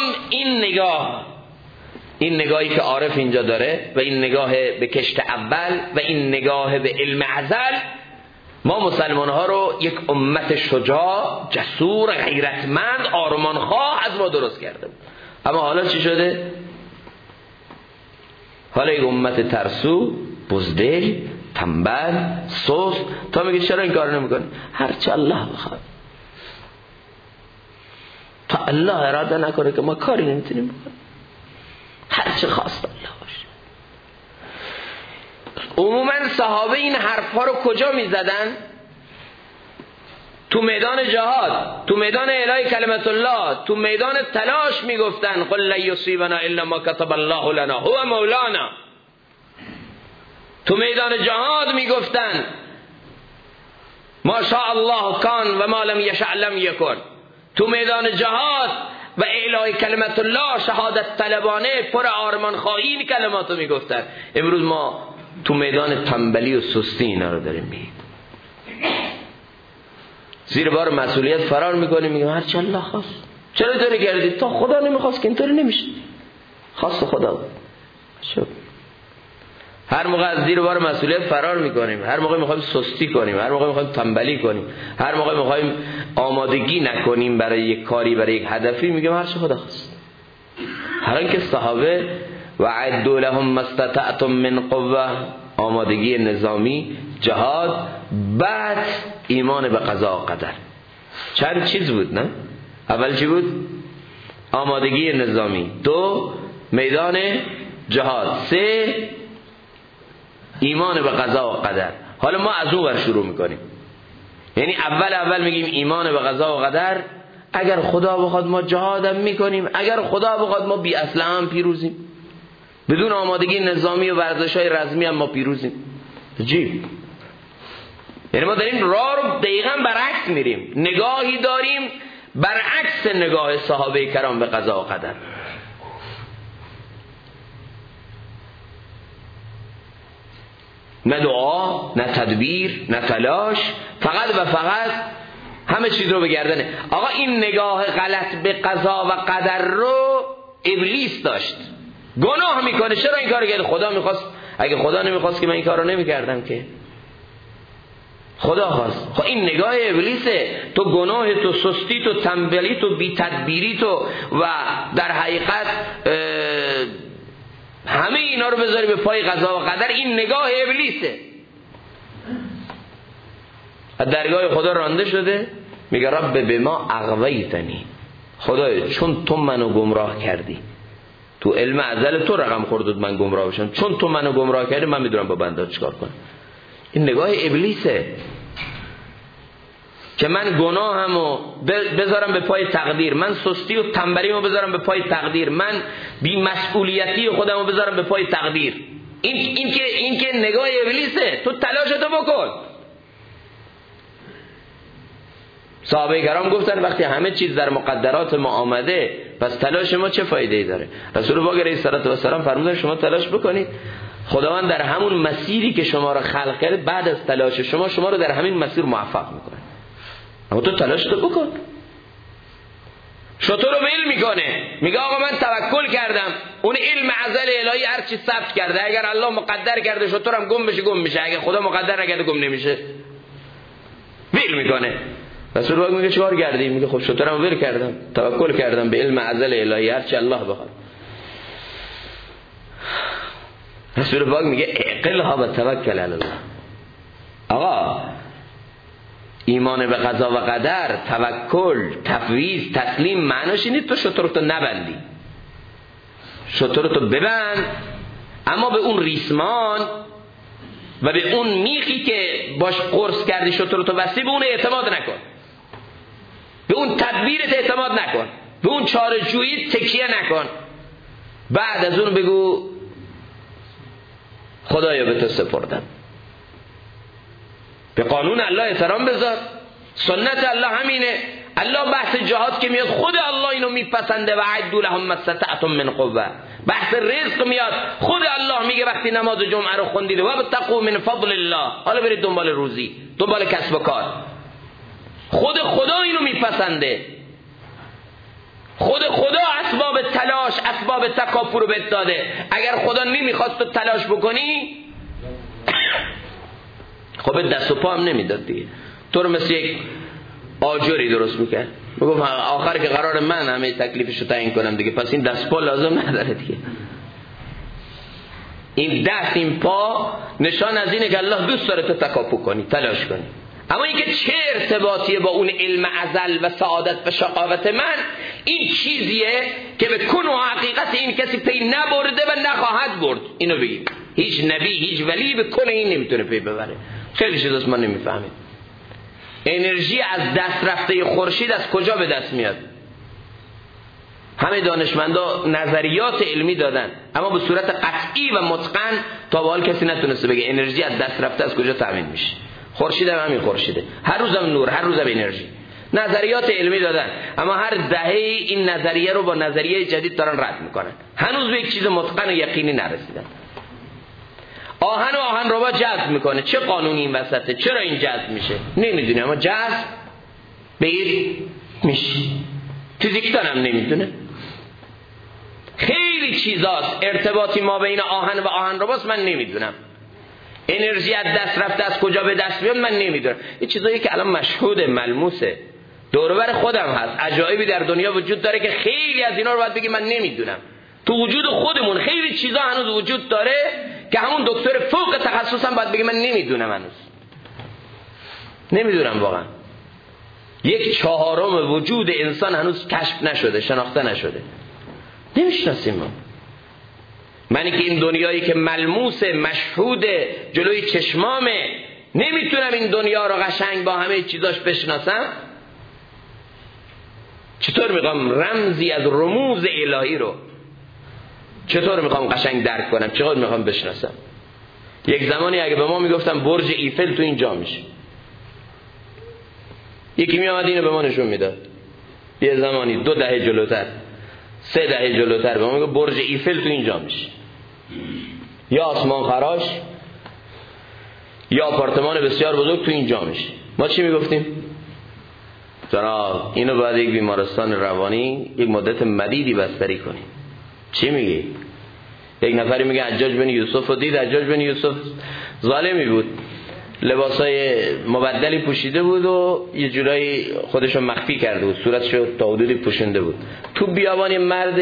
این نگاهی که عارف اینجا داره و این نگاه به کشت اول و این نگاه به علم ازل، ما مسلمان ها رو یک امت شجاع، جسور، غیرتمند، آرمانخواه از ما درست کرده. اما حالا چی شده؟ حالا یک امت ترسو، بزدل، تنبل، سست. تا میگه چرا این کار نمیکنی؟ هرچه الله بخواد. تا الله اراده نکنه که ما کاری نمیتونیم بکنیم. هرچه خواست الله باشه. عموما صحابه این حرفها رو کجا میزدن؟ تو میدان جهاد، تو میدان اعلای کلمت الله، تو میدان تلاش میگفتن قل لا یصیبنا الا ما کتب الله لنا هو مولانا. تو میدان جهاد میگفتن ما شاء الله کان و ما لم یشاء لم یکن. تو میدان جهاد و اعلای کلمت الله شهادت طلبانه پر آرمان خواهی این کلماتو میگفتن. امروز ما تو میدان تنبلی و سستی اینا رو داریم میگیم. زیر بار مسئولیت فرار میکنیم، میگیم هرچی الله خواست. چرا اینطوری کردی؟ تا خدا نمیخواست که اینطوری نمیشه. خواست خدا بود. شو. هر موقع از زیر بار مسئولیت فرار میکنیم، هر موقع میخوایم سستی کنیم، هر موقع میخوایم تنبلی کنیم، هر موقع میخوایم آمادگی نکنیم برای یک کاری، برای یک هدفی، میگیم هرچی خدا خواست. هر اینکه صحابه وعدوا لهم ما استطعتم من قوه، آمادگی نظامی، جهاد، بعد ایمان به قضا و قدر. چند چیز بود نه؟ اول چی بود؟ آمادگی نظامی، 2 میدان جهاد، 3 ایمان به قضا و قدر. حالا ما از اون ور شروع میکنیم. یعنی اول میگیم ایمان به قضا و قدر. اگر خدا بخواد ما جهادم میکنیم، اگر خدا بخواد ما بی اسلحه هم پیروزیم، بدون آمادگی نظامی و ورزش‌های رزمی هم ما پیروزیم. عجیب. یعنی ما داریم راه رو دقیقاً برعکس میریم، نگاهی داریم برعکس نگاه صحابه کرام به قضا و قدر. نه دعا، نه تدبیر، نه تلاش، فقط و فقط همه چیز رو به گردنه. آقا این نگاه غلط به قضا و قدر رو ابلیس داشت. گناه میکنه. چرا این کارو کرد؟ خدا میخواست. اگه خدا نمیخواست که من این کارو نمیکردم که. خدا خواست. خب این نگاه ابلیسه. تو گناه، تو سستی، تو تنبلی، تو بی تدبیری، تو و در حقیقت همه اینا رو بذاری به پای قضا و قدر. این نگاه ابلیسه. از درگاه خدا رانده شده، میگه رب بما اغویتنی، خدایا چون تو منو گمراه کردی، تو علم ازل تو رقم خوردد من گمراه بشم، چون تو منو گمراه کردی من میدونم با بنده چیکار کنم. این نگاه ابلیسه که من گناهمو بذارم به پای تقدیر، من سستی و تنبلیمو بذارم به پای تقدیر، من بی مسئولیتی خودمو بذارم به پای تقدیر. این که نگاه ابلیسه. تو تلاشتو بکن. صحابه کرام گفتن وقتی همه چیز در مقدرات ما آمده، پس تلاش ما چه فایده‌ای داره؟ رسول الله علیه السلام فرمودن شما تلاش بکنید، خداوند در همون مسیری که شما را خلق کرده بعد از تلاش شما رو در همین مسیر موفق میکنه. اما تو تلاش تو بکن. شطور رو میل میکنه، میگه آقا من توکل کردم، اون علم ازل الهی هر چی ثبت کرده، اگر الله مقدر کرده شطورم گم بشه، اگر خدا مقدر نکرده گم نمیشه. میل میکنه. رسول الله میگه چیکار کردی؟ میگه خب شطورم ول کردم، توکل کردم به علم ازل الهی هر چی الله بخواد. رسول الله میگه اعقلها و توکل علی الله. آقا ایمان به قضا و قدر، توکل، تفویض، تسلیم معناش اینه تو شطورتو نبندی. شطورتو ببند، اما به اون ریسمان و به اون میخی که باش قرص کردی شطورتو بستی به اون اعتماد نکن، به اون تدبیرت اعتماد نکن، به اون چاره‌جویی تکیه نکن. بعد از اون بگو خدایا به تو سپردم. به قانون الله احترام بذار. سنت الله همینه. الله بحث جهاد که میاد خود الله اینو میپسنده و عدوا لهم ما استطعتم من قوه. بحث رزق میاد خود الله میگه وقتی نماز جمعه رو خوندید و ابتغوا من فضل الله، حالا برید دنبال روزی، دنبال کسب و کار. خود خدا اینو میپسنده. خود خدا اسباب تلاش، اسباب تکاپر رو بهت داده. اگر خدا نمیخواست تو تلاش بکنی خب دست و پا هم نمیداد دیگه. تو رو مثل یک آجری درست میکرد، میگفت آخر که قرار من همه تکلیفشو تعیین کنم دیگه، پس این دست پا لازم نداره دیگه. این دست این پا نشان از اینه که الله دوست داره تو تکاپو کنی، تلاش کنی. اما اینکه چه ارتباطیه با اون علم ازل و سعادت و شقاوت من، این چیزیه که به کن و حقیقت این کسی پی نبرده و نخواهد برد. اینو بگیم هیچ نبی هیچ ولی به کن این نمیتونه پی ببره. خیلی چیزاست ما نمیفهمیم. انرژی از دست رفته خورشید از کجا به دست میاد؟ همه دانشمندا نظریات علمی دادن اما به صورت قطعی و متقن تا به حال کسی نتونسته بگه انرژی از دست رفته از کجا تامین میشه. خورشید هم همین خورشیده، هر روزم نور، هر روزم انرژی. نظریات علمی دادن اما هر دهه این نظریه رو با نظریه جدید دارن رد میکنن. هنوز به یک چیز متقن و یقینی نرسیدن. آهن و آهن رو با جذب میکنه. چه قانونی این وسطه؟ چرا این جذب میشه؟ نمیدونه اما جذب بگیر میشه. فیزیکدان هم نمیدونه. خیلی چیزاست ارتباطی ما بین آهن و آهن رو باست من نمیدونم. انرژی از دست رفته از کجا به دست میاد من نمیدونم. این چیزایی که الان مشهود ملموسه، دور و بر خودم هست، عجایبی در دنیا وجود داره که خیلی از اینا رو باید بگی من نمیدونم. تو وجود خودمون خیلی چیزا هنوز وجود داره که همون دکتر فوق تخصصم باید بگه من نمیدونم، هنوز نمیدونم واقعا. 1/4 وجود انسان هنوز کشف نشده، شناخته نشده، نمیشناسیم ما. منی که این دنیایی که ملموسه، مشهوده، جلوی چشمامه، نمیتونم این دنیا رو قشنگ با همه چیزاش بشناسم. چطور میخوام رمزی از رموز الهی رو چطور میخوام قشنگ درک کنم؟ چطور میخوام بشناسم؟ یک زمانی اگه به ما میگفتم برج ایفل تو اینجا میشه، یکی میامد اینو به ما نشون میداد. یه زمانی 2 دهه جلوتر، 3 دهه جلوتر به ما میگفت برج ایفل تو اینجا میشه، یا آسمان خراش یا آپارتمان بسیار بزرگ تو اینجا میشه. ما چی میگفتیم؟ جناب اینو باید یک بیمارستان روانی یک مدت مدیدی بستری کنیم. چی میگی؟ یک نفری میگه حجاج بن یوسف رو دید. حجاج بن یوسف ظالمی بود، لباسای مبدلی پوشیده بود و یه جورایی خودشو مخفی کرده بود، صورتشو تا حدودی پوشنده بود. تو بیابان مرد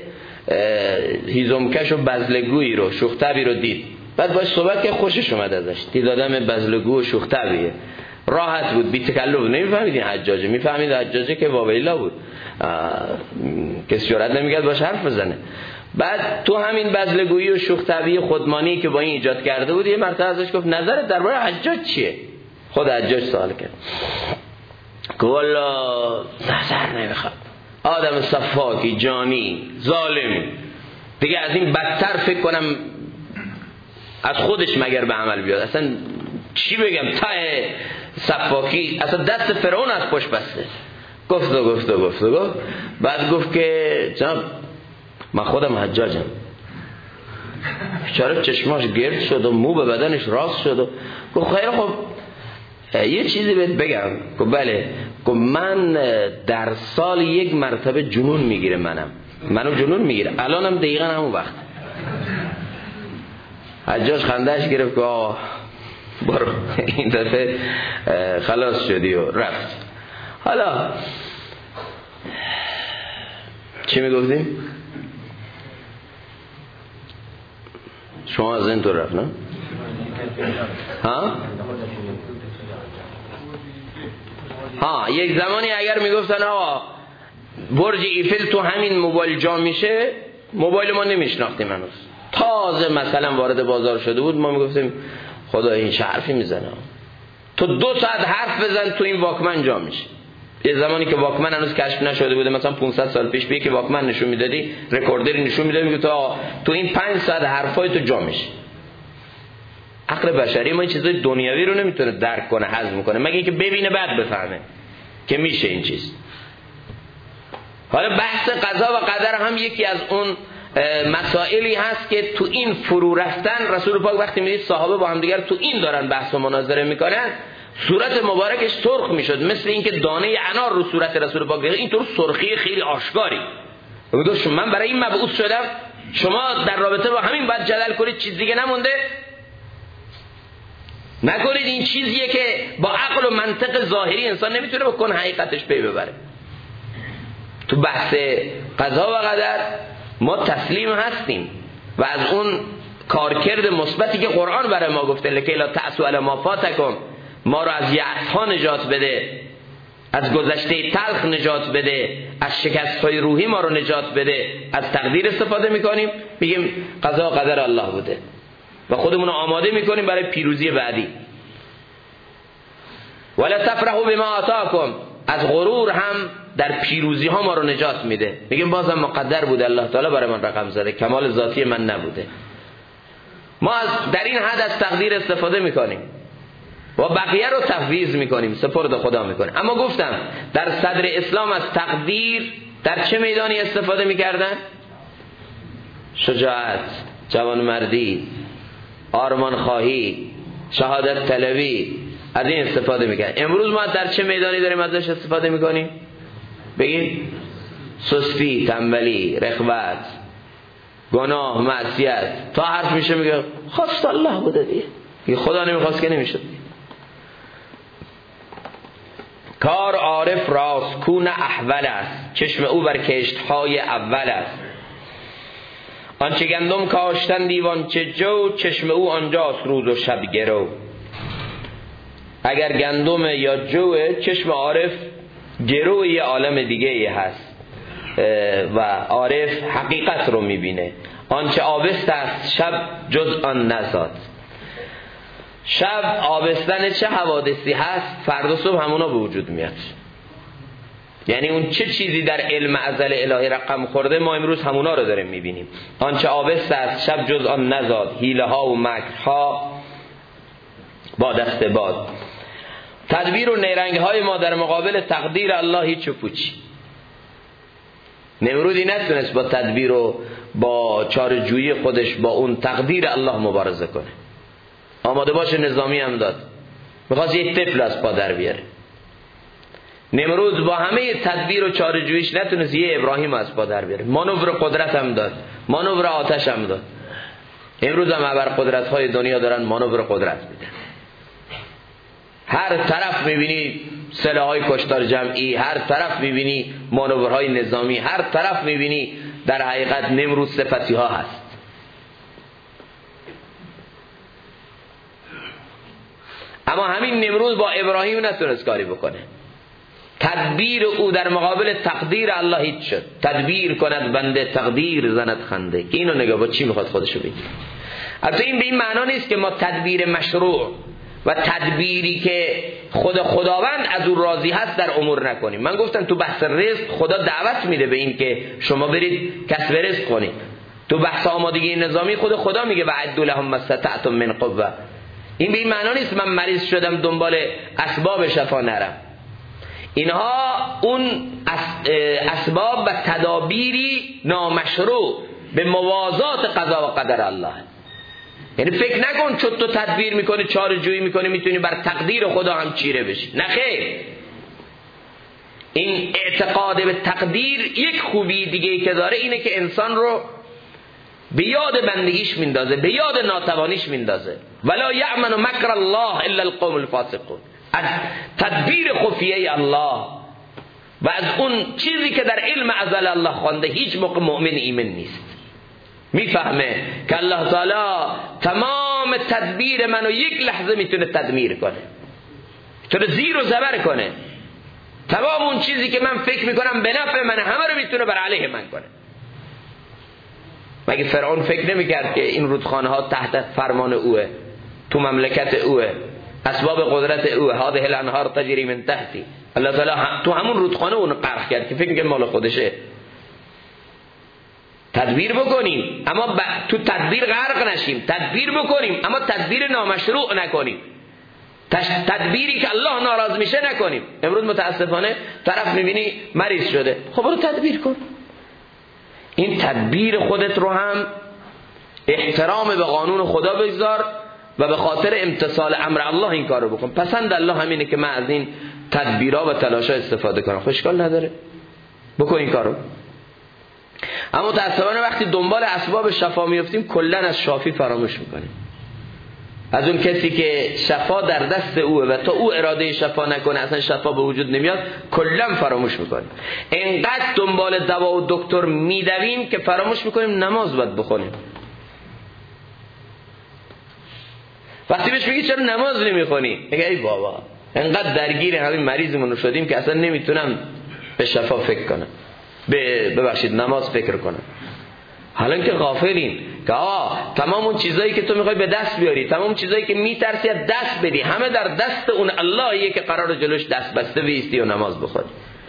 هیزمکش و بزلگویی رو، شوخ‌طبعی رو دید. بعد باش صحبت که خوشش اومد ازش، دید آدم بزلگو و شوخ‌طبعیه، راحت بود، بی تکلف. نمیفهمیدین حجاجه، میفهمید حجاجه که واویلا بود، کسی جرئت نمیکرد باش حرف بزنه. بعد تو همین بزلگویی و شوخ‌طبعی خودمانی که با این ایجاد کرده بود یه مرتبه ازش گفت نظرت درباره حجاج چیه؟ خود حجاج سوال کرد، گفت والا نظر نمیخواد، آدم صفاکی، جانی، ظالمی، دیگه از این بدتر فکر کنم از خودش مگر به عمل بیاد. اصلا چی بگم، ته صفاکی اصلا دست فرعون از پشت بسته. گفت بعد گفت که جناب من خودم حجاجم. بیچاره چشماش گرد شد و مو به بدنش راست شد و گفت خیلی خب یه چیزی بهت بگم. گفت بله. گفت من در سال 1 مرتبه جنون میگیره، منو جنون میگیره، الانم دقیقا همون وقت. حجاج خندهش گرفت که آه برو این دفعه خلاص شدی و رفت. حالا چی میگفتیم؟ شما از این طور رفت نه؟ ها یک زمانی اگر میگفتن آقا برج ایفل تو همین موبایل جا میشه، موبایل ما نمیشناختیم هنوز، تازه مثلا وارد بازار شده بود، ما میگفتیم خدا این چه حرفی میزنه، تو 2 ساعت حرف بزن تو این واکمن جا میشه. یه زمانی که واکمن هنوز کشف نشده بوده، مثلا 500 سال پیش به که واکمن نشون میدادی، رکوردری نشون میداد، میگه تو این 5 ساعت حرفای تو جا میشه. عقل بشری ما این چیزای دنیوی رو نمیتونه درک کنه، هضم کنه، مگه اینکه ببینه بعد بفهمه که میشه این چیز. حالا بحث قضا و قدر هم یکی از اون مسائلی هست که تو این فرو رفتن رسول پاک وقتی میدید صحابه با هم دیگر تو این دارن بحث و مناظره میکنن، صورت مبارکش سرخ میشد، مثل اینکه دانه انار رو صورت رسول پاک اینطور سرخی خیلی آشکاری. میگه من برای این مبعوث شدم، شما در رابطه با همین باید جدل کنید، چیز دیگه نمونده؟ نکنید این چیزیه که با عقل و منطق ظاهری انسان نمیتونه بکن حقیقتش پی ببره. تو بحث قضا و قدر ما تسلیم هستیم و از اون کارکرد مثبتی که قرآن برای ما گفته لکی لا تعسوا علی ما فاتکم، ما رو از یأس ها نجات بده، از گذشته تلخ نجات بده، از شکست های روحی ما رو نجات بده، از تقدیر استفاده میکنیم، میگیم قضا و قدر الله بوده و خودمون رو آماده میکنیم برای پیروزی بعدی. ولا تفرحوا بما آتاکم، از غرور هم در پیروزی ها ما رو نجات میده، میگیم بازم مقدر بوده، الله تعالی برای من رقم زده، کمال ذاتی من نبوده. ما در این حد از تقدیر استفاده میکنیم و بقیه رو تفویض میکنیم، سپرد خدا میکنیم. اما گفتم در صدر اسلام از تقدیر در چه میدانی استفاده میکردن؟ شجاعت، جوانمردی، آرمان خواهی، شهادت طلبی، از این استفاده میکنن. امروز ما در چه میدانی داریم ازش استفاده میکنیم؟ بگیم سستی، تنبلی، رغبت، گناه، معصیت. تا حرف میشه میگه خواست الله بوده دیگه، خدا نمیخواست که نمیشد. کار عارف راست کون احول است، چشم او بر کشتهای اول است. آنچه گندم کاشتن دیوان چه جو، چشم او آنجاست روز و شب گرو. اگر گندم یا جوه، چشم عارف گروه یه عالم دیگه هست و عارف حقیقت رو میبینه. آنچه آبست است شب جز آن نزاد. شب آبستن چه حوادثی هست فردا صبح همونا به وجود میاد. یعنی اون چه چیزی در علم ازل الهی رقم خورده ما امروز همونا رو داریم میبینیم. آنچه آبست است شب جز آن نزاد، حیله ها و مکرها با دست باد. تدبیر و نیرنگ های ما در مقابل تقدیر الله هیچ و پوچی. نمرودی نتونست با تدبیر و با چاره‌جویی خودش با اون تقدیر الله مبارزه کنه. آماده باشه نظامی هم داد، میخواست یک طفل از پا در بیاره. نمرود با همه تدبیر و چاره‌جوییش نتونست یه ابراهیم از پا در بیاره. مانور قدرت هم داد، مانور آتش هم داد. امروز هم ابر قدرت های دنیا دارن مانور قدرت میدن. هر طرف میبینی سلاح‌های کشتار جمعی، هر طرف میبینی مانورهای نظامی، هر طرف میبینی در حقیقت نمرود صفتی ها هست. اما همین نمرود با ابراهیم نتونست کاری بکنه. تدبیر او در مقابل تقدیر الله هیچ شد. تدبیر کند بنده تقدیر زند خنده. که اینو نگاه با چی میخواد خودشو بگه. البته این به این معنا نیست که ما تدبیر مشروع و تدبیری که خداوند از اون راضی هست در امور نکنیم. من گفتم تو بحث رزق خدا دعوت میده به این که شما برید کسب رزق کنید. تو بحث آمادگی نظامی خدا میگه وعدوا لهم ما استطعتم من قوه. این به این معنا نیست من مریض شدم دنبال اسباب شفا نرم. اینها اون اسباب و تدابیری نامشروع به موازات قضا و قدر الله. یعنی فکر نکن چون تو تدبیر میکنی چاره‌جویی میکنی میتونی بر تقدیر خدا هم چیره بشی. نه خیر. این اعتقاد به تقدیر یک خوبی دیگه که داره اینه که انسان رو به یاد بندگیش میندازه، به یاد ناتوانیش میندازه. ولا یأمن مکر الله الا القوم الفاسقون. از تدبیر خفیه الله و از اون چیزی که در علم ازل الله خوانده هیچ موقع مؤمن ایمن نیست. میفهمه که الله تعالی تمام تدبیر منو یک لحظه میتونه تدمیر کنه، میتونه زیر و زبر کنه. تمام اون چیزی که من فکر میکنم به نفع من همه رو میتونه بر علیه من کنه. مگه فرعون فکر نمیکرد که این رودخانه ها تحت فرمان اوه، تو مملکت اوه، اسباب قدرت اوه، هذه الانهار تجری من تحتی. الله تعالی تو همون رودخانه اون غرق کرد که فکر میکنه مال خودشه. تدبیر بکنیم اما تو تدبیر غرق نشیم، تدبیر بکنیم اما تدبیر نامشروع نکنیم. تدبیری که الله ناراض میشه نکنیم. امروز متاسفانه طرف میبینی مریض شده، خب برو تدبیر کن. این تدبیر خودت رو هم احترام به قانون خدا بگذار و به خاطر امتثال امر الله این کارو بکن. پسند الله همینه که من از این تدبیرها و تلاشا استفاده کنم، اشکال نداره، بکن این کارو. اما متاسفانه وقتی دنبال اسباب شفا میفتیم کلا از شافی فراموش میکنیم، از اون کسی که شفا در دست اوه و تا او اراده شفا نکنه اصلا شفا به وجود نمیاد، کلا فراموش میکنیم. انقدر دنبال دوا و دکتر میدویم که فراموش میکنیم نماز باید بخونیم. وقتی بهش میگی چرا نماز نمیخونی، میگه ای بابا انقدر درگیر همین مریضمون شدیم که اصلا نمیتونم به شفا فکر کنم، ببخشید نماز فکر کنم. حالا که غافلین که تمام اون چیزایی که تو میخوای به دست بیاری، تمام چیزایی که میترسی از دست بدی، همه در دست اون اللهیه که قرار جلوش دست بسته بیستی و نماز بخوری.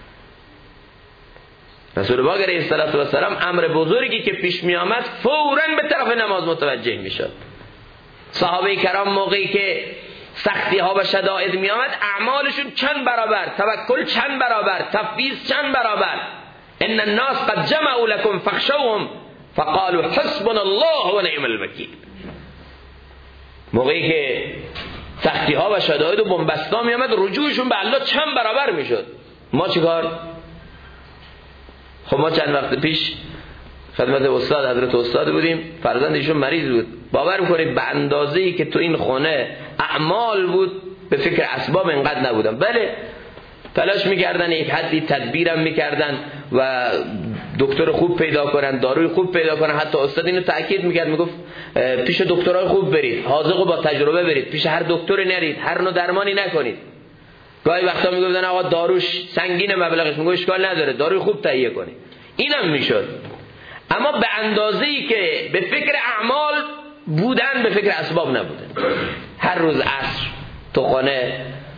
رسول الله علیه السلام امر بزرگی که پیش می آمد فوراً به طرف نماز متوجه میشد. صحابه کرام موقعی که سختی ها و شدائد می آمد اعمالشون چند برابر، توکل چند برابر، تفویض چند برابر. ان الناس قد جمعوا لكم فاخشوهم فقالوا حسبنا الله ونعم الوکیل. موقعی که سختی ها و شدائد و بنبستا می آمد رجوعشون به الله چند برابر میشد. ما چیکار؟ خب ما چند وقت پیش خدمت استاد حضرت استاد بودیم، فرزندشون مریض بود. باور میکنید به اندازه‌ای که تو این خونه اعمال بود به فکر اسباب انقدر نبودم. بله تلاش میکردن یک حدی تدبیرم میکردن و دکتر خوب پیدا کنن، داروی خوب پیدا کنن. حتی استاد اینو تاکید میکرد، میگفت پیش دکترای خوب برید، حاذق و با تجربه برید، پیش هر دکتری نرید، هر نوع درمانی نکنید. گاهی وقتا میگفتن آقا داروش سنگین مبلغش، میگه اشکال نداره داروی خوب تهیه کنید. اینم میشد، اما به اندازه‌ای که به فکر اعمال بودن به فکر اسباب نبودن. هر روز عصر تو خانه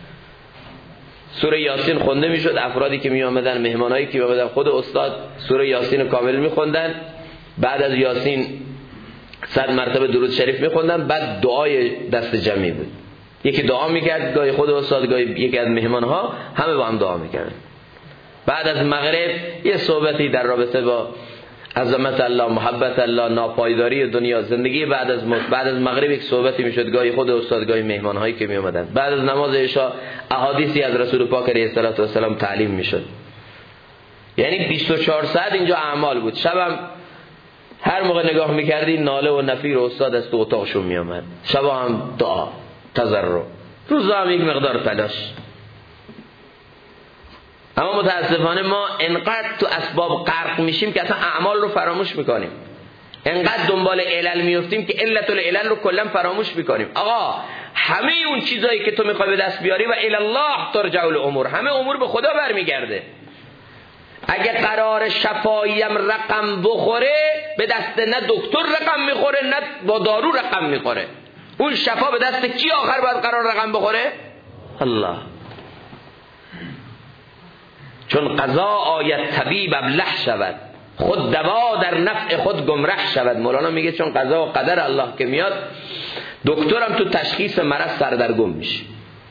سوره یاسین خونده میشد، افرادی که می آمدن، مهمانایی که می آمدن، خود استاد سوره یاسین کامل میخوندن. بعد از یاسین 100 مرتبه درود شریف میخوندن. بعد دعای دست جمعی بود، یکی دعا میکرد، گاهی خود استاد، گاهی یکی از مهمانها، همه با هم دعا میکردن. بعد از مغرب یه صحبتی در رابطه با عظمت الله، محبت الله، ناپایداری دنیا، زندگی بعد از موت. بعد از مغرب یک صحبتی میشد، گاهی خود استاد، گاهی مهمان هایی که می اومدن. بعد از نماز عشاء احادیثی از رسول پاک علیه السلام تعلیم میشد. یعنی 24 ساعت اینجا اعمال بود. شبم هر موقع نگاه میکردی ناله و نفیر استاد از تو اتاقشون می اومد. شب هم دعا، تضرع، روزا هم یک مقدار تلاش. اما متاسفانه ما انقدر تو اسباب غرق میشیم که اصلا اعمال رو فراموش میکنیم. انقدر دنبال علل میفتیم که علت العلل رو کلا فراموش میکنیم. آقا همه اون چیزایی که تو میخوای به دست بیاری و الی الله ترجع الامور، همه امور به خدا برمیگرده. اگه قرار شفاییم رقم بخوره، به دست نه دکتر رقم میخوره نه با دارو رقم میخوره. اون شفا به دست کی آخر باید قرار رقم بخوره؟ الله. چون قضا آید طبیب ابله شود، خود دوا در نفع خود گمره شود. مولانا میگه چون قضا و قدر الله که میاد، دکترم تو تشخیص مرض سردرگم میشه.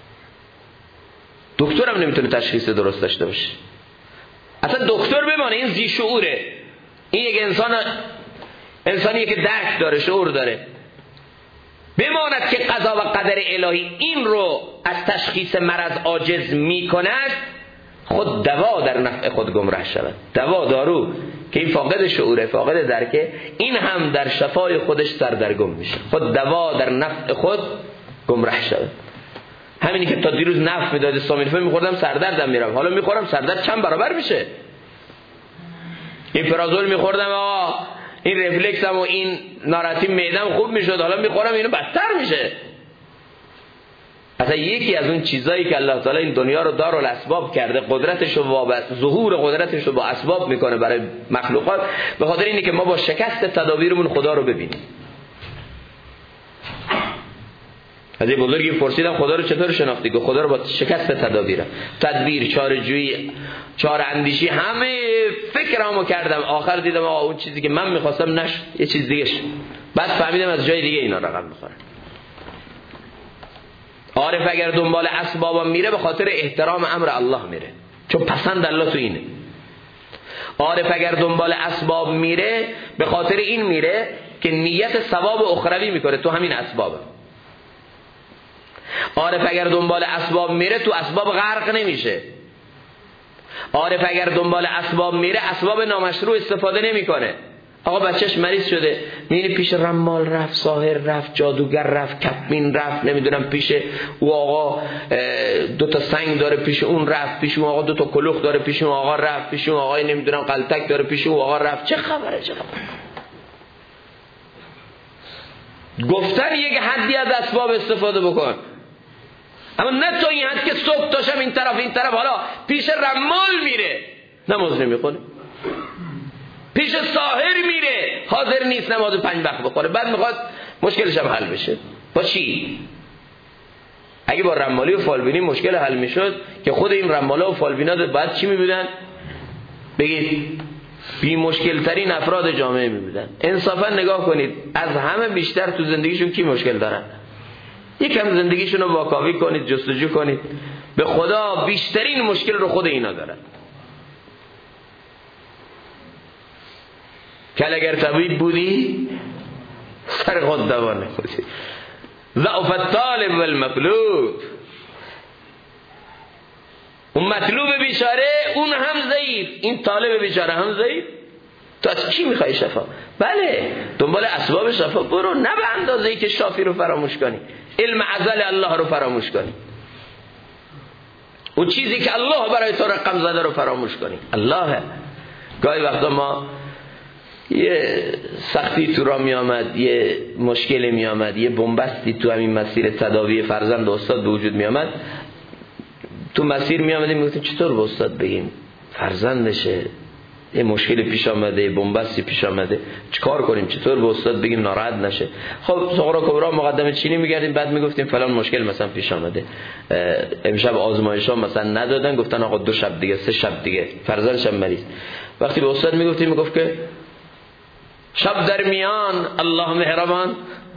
دکترم نمیتونه تشخیص درست داشته باشه. اصلا دکتر بمانه، این ذی شعوره. این یک انسانیه که درک داره، شعور داره. بماند که قضا و قدر الهی این رو از تشخیص مرض عاجز میکند، خود دوا در نفع خود گمراه شود. دوا، دارو که این فاقد شعوره، فاقد درکه، این هم در شفای خودش سردرگم میشه. خود دوا در نفع خود گمراه شود. همینی که تا دیروز نفع میداد، سامیلفه میخوردم سردردم میرم، حالا میخورم سردرد چند برابر میشه. این پرازول میخوردم آقا این رفلکسم و این ناراحتی معده‌ام خوب میشد، حالا میخورم اینو بدتر میشه. اصلا یکی از اون چیزایی که الله تعالی این دنیا رو دارالاسباب کرده، قدرتش و ظهور قدرتش رو با اسباب میکنه برای مخلوقات، به خاطر اینه که ما با شکست تدابیرمون خدا رو ببینیم. از این بزرگی پرسیدم خدا رو چطور شناختی؟ که خدا رو با شکست تدابیر، تدبیر، چاره‌جویی، چاره اندیشی، همه فکرامو کردم. آخر دیدم آقا اون چیزی که من میخواستم نشد، یه چیز دیگه شد. بعد فهمیدم از جای دیگه اینا رقم میخوره. عارف اگر دنبال اسباب میره به خاطر احترام امر الله میره، چون پسند الله تو اینه. عارف اگر دنبال اسباب میره به خاطر این میره که نیت ثواب اخروی میکنه تو همین اسباب. عارف اگر دنبال اسباب میره تو اسباب غرق نمیشه. عارف اگر دنبال اسباب میره اسباب نامشروع استفاده نمیکنه. آقا بچهش مریض شده میره پیش رمال رفت، ساحر رفت، جادوگر رفت، کفمین رفت، نمیدونم پیش او آقا دوتا سنگ داره پیش اون رفت، پیش اون آقا دوتا کلوخ داره پیش اون آقا رفت، پیش اون آقای نمیدونم قلتک داره پیش اون آقا رفت. چه خبره؟ گفتن یک حدی از اسباب استفاده بکن، اما نه تو این حد که صبح تاشم این طرف حالا پیش رمال میره نماز نمیخونه، پیش ساحر میره حاضر نیست نماز 5 وقت بخوره، بعد میخواد مشکلش هم حل بشه. با چی؟ اگه با رمالی و فالبینی مشکل حل میشد که خود این رمالا و فالبینا بعد چی میبودن؟ بگید بی مشکل ترین افراد جامعه میبودن. انصافا نگاه کنید از همه بیشتر تو زندگیشون کی مشکل دارن؟ یکم زندگیشون رو واکاوی کنید، جستجو کنید، به خدا بیشترین مشکل رو خود اینا دارن. کل اگر طبیب بودی سر خود دوانه خودی. ضعف الطالب والمطلوب، اون مطلوب بیچاره اون هم ضعیف، این طالب بیچاره هم ضعیف. تو از چی میخوای شفا؟ بله دنبال اسباب شفا برو، نه به اندازه‌ای که شافی رو فراموش کنی، علم ازل الله رو فراموش کنی، اون چیزی که الله برای تو رقم زده رو فراموش کنی. الله گاهی وقتا ما یه سختی تو را می آمد، یه مشکلی می آمد، یه بنبستی تو همین مسیر تداوی فرزند استاد به وجود می آمد، تو مسیر می آمدیم میگفتیم چطور به استاد بگیم فرزندشه، یه مشکلی پیش آمده، یه بنبستی پیش آمده، چیکار کنیم، چطور به استاد بگیم ناراحت نشه. خب صغرا کبرا مقدمه چینی میگردیم، بعد میگفتیم فلان مشکل مثلا پیش آمده، امشب آزمایشا مثلا ندادن، گفتن آقا 2 شب دیگه 3 شب دیگه فرزندش مریض. وقتی به استاد میگفتیم میگفت که شب در میان الله مهربان،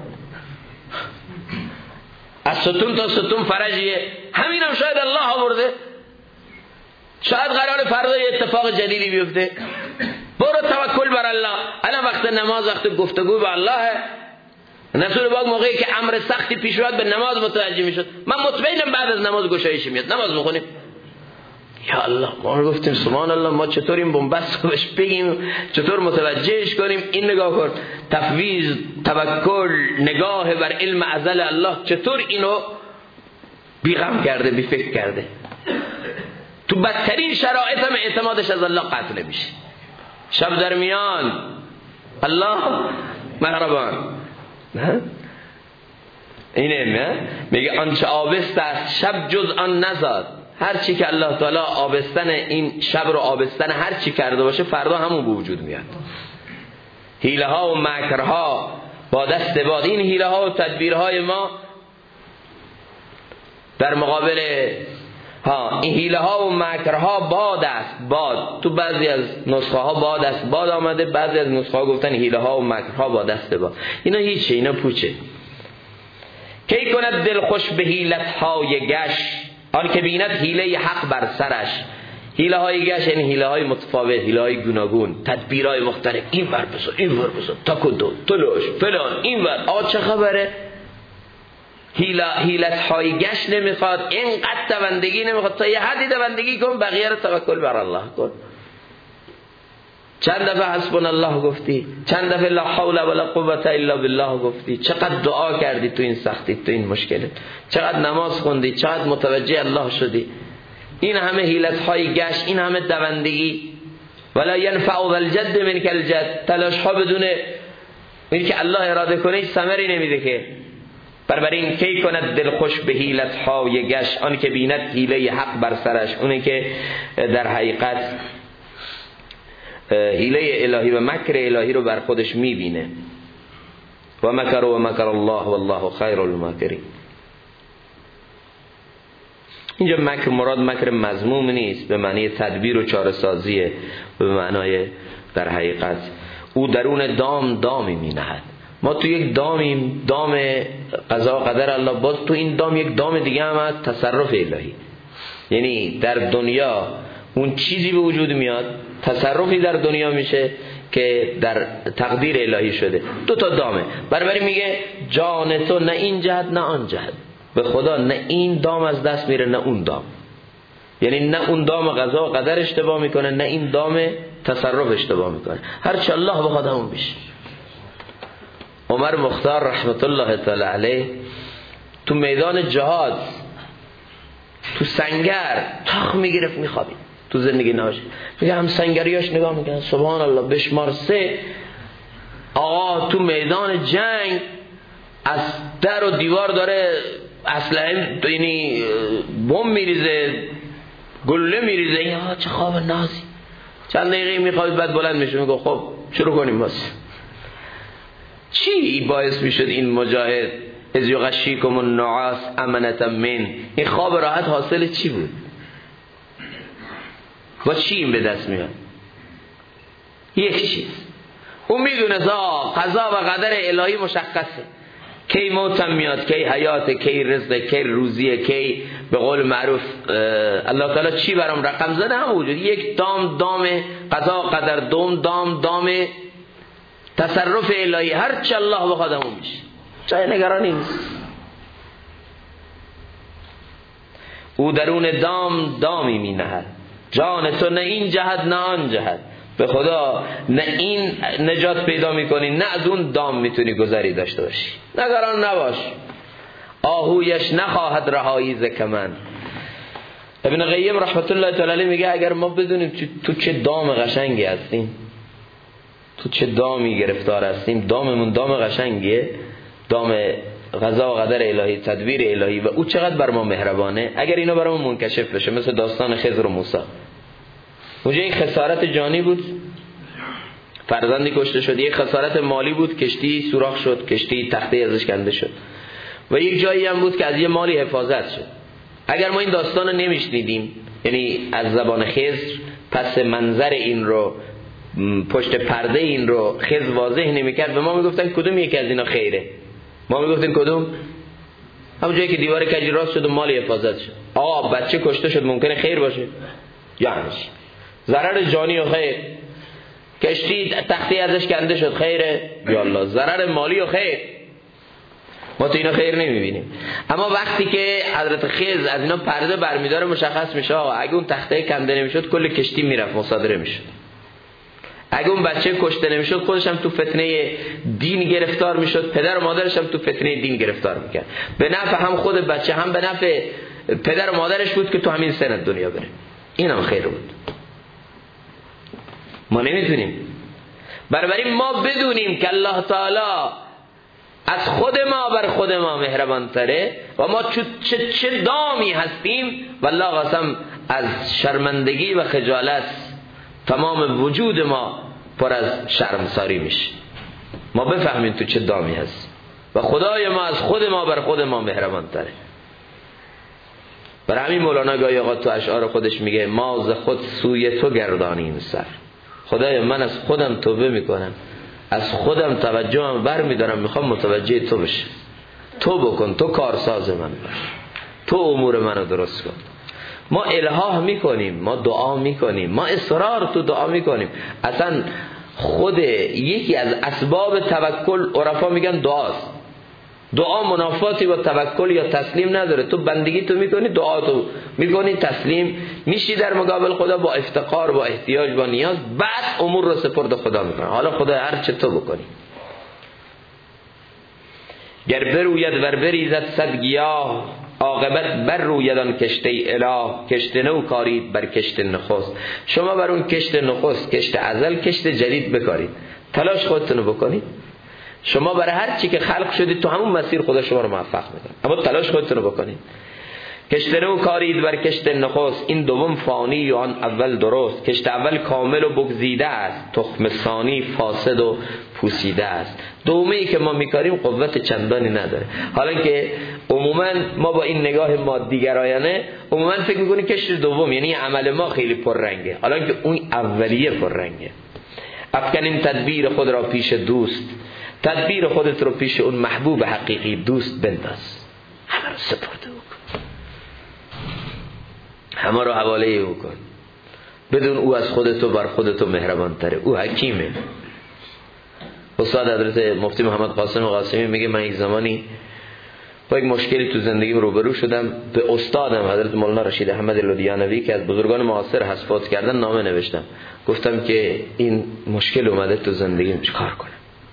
از ستون تا ستون فرجیه، همین هم شاید الله آورده، شاید قرار فردا یه اتفاق جدیدی بیفته، برو توکل بر الله. الان وقت نماز وقت گفتگو با الله. رسول پاک موقعی که امر سختی پیش اومد به نماز متوجه میشد. من مطمئنم بعد از نماز گشایش میاد، نماز بخونیم. یا الله ما گفتیم سبحان الله، ما چطور این بنبست رو بهش بگیم، چطور متوجهش کنیم؟ این نگاه کن، تفویض، توکل، نگاه بر علم ازل الله، چطور اینو بیغم کرده، بی فکر کرده. تو بدترین شرایط هم اعتمادش از الله قطع میشه. شب در میان الله مهربان، نه اینه، نه میگه آنچه آبست است شب جز آن نزاد. هر چی که الله تعالی آبستن این شب رو آبستن هر چی کرده باشه فردا همون به وجود میاد. حیله ها و مکرها با دست باد، این حیله ها و تدبیرهای ما در مقابل این حیله ها و مکرها باد است. باد تو بعضی از نسخه ها باد است، باد آمده، بعضی از نسخه ها گفتن حیله ها و مکرها با دست باد. اینا هیچه، اینا پوچه. کی کند دل خوش به حیلت های گش، آن که بیند حیله حق بر سرش. حیله های گش یعنی حیله های متفاوت، حیله های گوناگون، تدبیرهای مختلف، این ور بزن این ور بزن، تاکدو تلوش فلان این ور. آقا چه خبره؟ حیلت های گش نمیخواد، اینقدر دوندگی نمیخواد، تا یه حدی دوندگی کن، بقیه رو توکل بر الله کن. چند دفعه حسبنا الله گفتی، چند دفعه لا حول ولا قوت الا بالله گفتی، چقدر دعا کردی تو این سختی، تو این مشکل، چقدر نماز خوندی، چقدر متوجه الله شدی. این همه حیلت های گشت، این همه دوندگی. ولا ينفع ذا الجد منك الجد، تلاش ها بدون این که الله اراده کنه هیچ ثمری نمیده که. بربرین کی کند دل خوش به حیلت های گشت، آن که بیند حیله حق بر سرش، اونه که در حقیقت حیله الهی و مکر الهی رو بر خودش میبینه. و مکر الله والله خیر الماکرین. اینجا مکر مراد مکر مذموم نیست به معنی تدبیر و چاره سازیه، به معنای در حقیقت او درون دامی می نهد. ما تو یک دامیم، دام قضا و قدر الله. باز تو این دام یک دام دیگه هم هست، تصرف الهی. یعنی در دنیا اون چیزی به وجود میاد، تصرفی در دنیا میشه که در تقدیر الهی شده. دو تا دامه. بنابراین میگه جان تو نه این جهت نه آن جهت. به خدا نه این دام از دست میره نه اون دام. یعنی نه اون دام قضا و قدر اشتباه میکنه نه این دام تصرف اشتباه میکنه. هرچه الله بخواد همون میشه. عمر مختار رحمت الله تعالی علیه تو میدان جهاد تو سنگر تاخ میگرفت میخوابید تو زندگی ناش. میگه هم سنگریاش نگاه میکنن سبحان الله بشمار 3 آقا تو میدان جنگ از در و دیوار داره اسلحه یعنی بم میریزه گله میریزه. یا چه خواب نازی. چند دقیقه میخوابید بعد بلند میشه میگه خب شروع کنیم باز. چی باعث میشد این مجاهد از یغشیکم النعاس امنة من، این خواب راحت حاصل چی بود؟ با چی این به دست میاد؟ یک چیز اون میدونه قضا و قدر الهی مشخصه، کی موتم میاد، کی حیات، کی رزق، کی روزیه، کی به قول معروف الله تعالی چی برام رقم زده هم وجود. یک دام قضا و قدر، دام تصرف الهی. هر چه الله بخواد همون میشه، جای نگرانی نیست. او درون دامی می نهد. جان تو نه این جهت نه آن جهت. به خدا نه این نجات پیدا میکنی نه از اون دام میتونی گذری داشته باشی. نگران نباش، آهویش نخواهد رهایی ز کمند. ابن قیم رحمت الله تعالی علیه میگه اگر ما بدونیم تو چه دام قشنگی هستیم، تو چه دامی گرفتار هستیم، داممون دام قشنگیه، دام قضا و قدر الهی، تدبیر الهی و او چقدر بر ما مهربانه. اگر اینا برامون منکشف بشه مثل داستان خضر و موسی، اونجا یک خسارت جانی بود، فرزندی کشته شد، یک خسارت مالی بود، کشتی سوراخ شد، کشتی تخته ازش کنده شد، و یک جایی هم بود که از یه مالی حفاظت شد. اگر ما این داستان رو نمیشنیدیم، یعنی از زبان خضر پس منظر این رو، پشت پرده این رو خضر واضح نمیکرد، به ما میگفتن کدوم یکی از اینا خیره، ما میگفتیم کدوم؟ همون جایی که دیوار کجی راست شد و مالی حفاظت شد. آقا بچه کشته شد ممکنه خیر باشه؟ یعنی ضرر جانی و خیر، کشتی تختی ازش کنده شد خیره؟ یا الله ضرر مالی و خیر. ما تو اینا خیر نمیبینیم. اما وقتی که حضرت خضر از اینا پرده برمیداره مشخص میشه آقا اگه اون تخته کنده نمیشد کل کشتی میرفت مصادره میشد، اگه اون بچه کشته نمیشد خودش هم تو فتنه دین گرفتار میشد، پدر و مادرش هم تو فتنه دین گرفتار میکرد. به نفع هم خود بچه هم به نفع پدر و مادرش بود که تو همین سن دنیا بره. این هم خیر بود. ما نمیتونیم. بنابراین ما بدونیم که الله تعالی از خود ما بر خود ما مهربان تره و ما چه دامی هستیم والله قسم از شرمندگی و خجالت تمام وجود ما پر از شرمساری میشه. ما بفهمیم تو چه دامی هست و خدای ما از خود ما بر خود ما مهربان تره. برای همین مولانا گاهی اوقات تو اشعار خودش میگه ما ز خود سوی تو گردانیم سر. خدای من از خودم توبه میکنم، از خودم توجهم بر میدارم، میخوام متوجه تو بشه. تو بکن، تو کارساز من باش، تو امور منو درست کن. ما الها میکنیم، ما دعا میکنیم، ما اصرار تو دعا میکنیم. اصلا خود یکی از اسباب توکل عرفا میگن دعاست. دعا منافاتی با توکل یا تسلیم نداره. تو بندگی تو میکنی، دعا تو میکنی، تسلیم میشی در مقابل خدا با افتقار، با احتیاج، با نیاز، بعد امور رو سپرد خدا میکنه. حالا خدا هر چه تو بکنی. گر بروید ور بریزد صد گیاه، عاقبت بر رویدان کشته اله. کشته نو کارید بر کشته نخست. شما بر اون کشته نخست، کشته ازل، کشته جدید بکارید، تلاش خودتون بکنید. شما برای هر چی که خلق شدید تو همون مسیر خدا شما رو موفق میکنه، اما تلاش خودتون رو بکنید. کشته نو کارید بر کشته نخست، این دوم فانی و آن اول درست. کشته اول کامل و بگزیده است، تخم ثانی فاسد و پوسیده است. دومه‌ای که ما میکاریم قوت چندانی نداره. حالا که عموما ما با این نگاه مادیگرایانه عموما فکر میکنیم کشته دوم یعنی عمل ما خیلی پررنگه، حالا که اون اولیه پررنگه. افکن این تدبیر خود را پیش دوست، تدبیر خودت رو پیش اون محبوب حقیقی دوست بنداز، همه رو سپرده بکن، همه رو حواله بکن، بدون او از خودتو بر خودتو مهربان تره، او حکیمه. استاد حضرت مفتی محمد قاسم قاسمی میگه من یک زمانی با یک مشکلی تو زندگیم روبرو شدم، به استادم حضرت مولانا رشید احمد لودیانوی که از بزرگان معاصر هست فوت کردن نامه نوشتم، گفتم که این مشکل اومده تو زندگیم چیکار کنم؟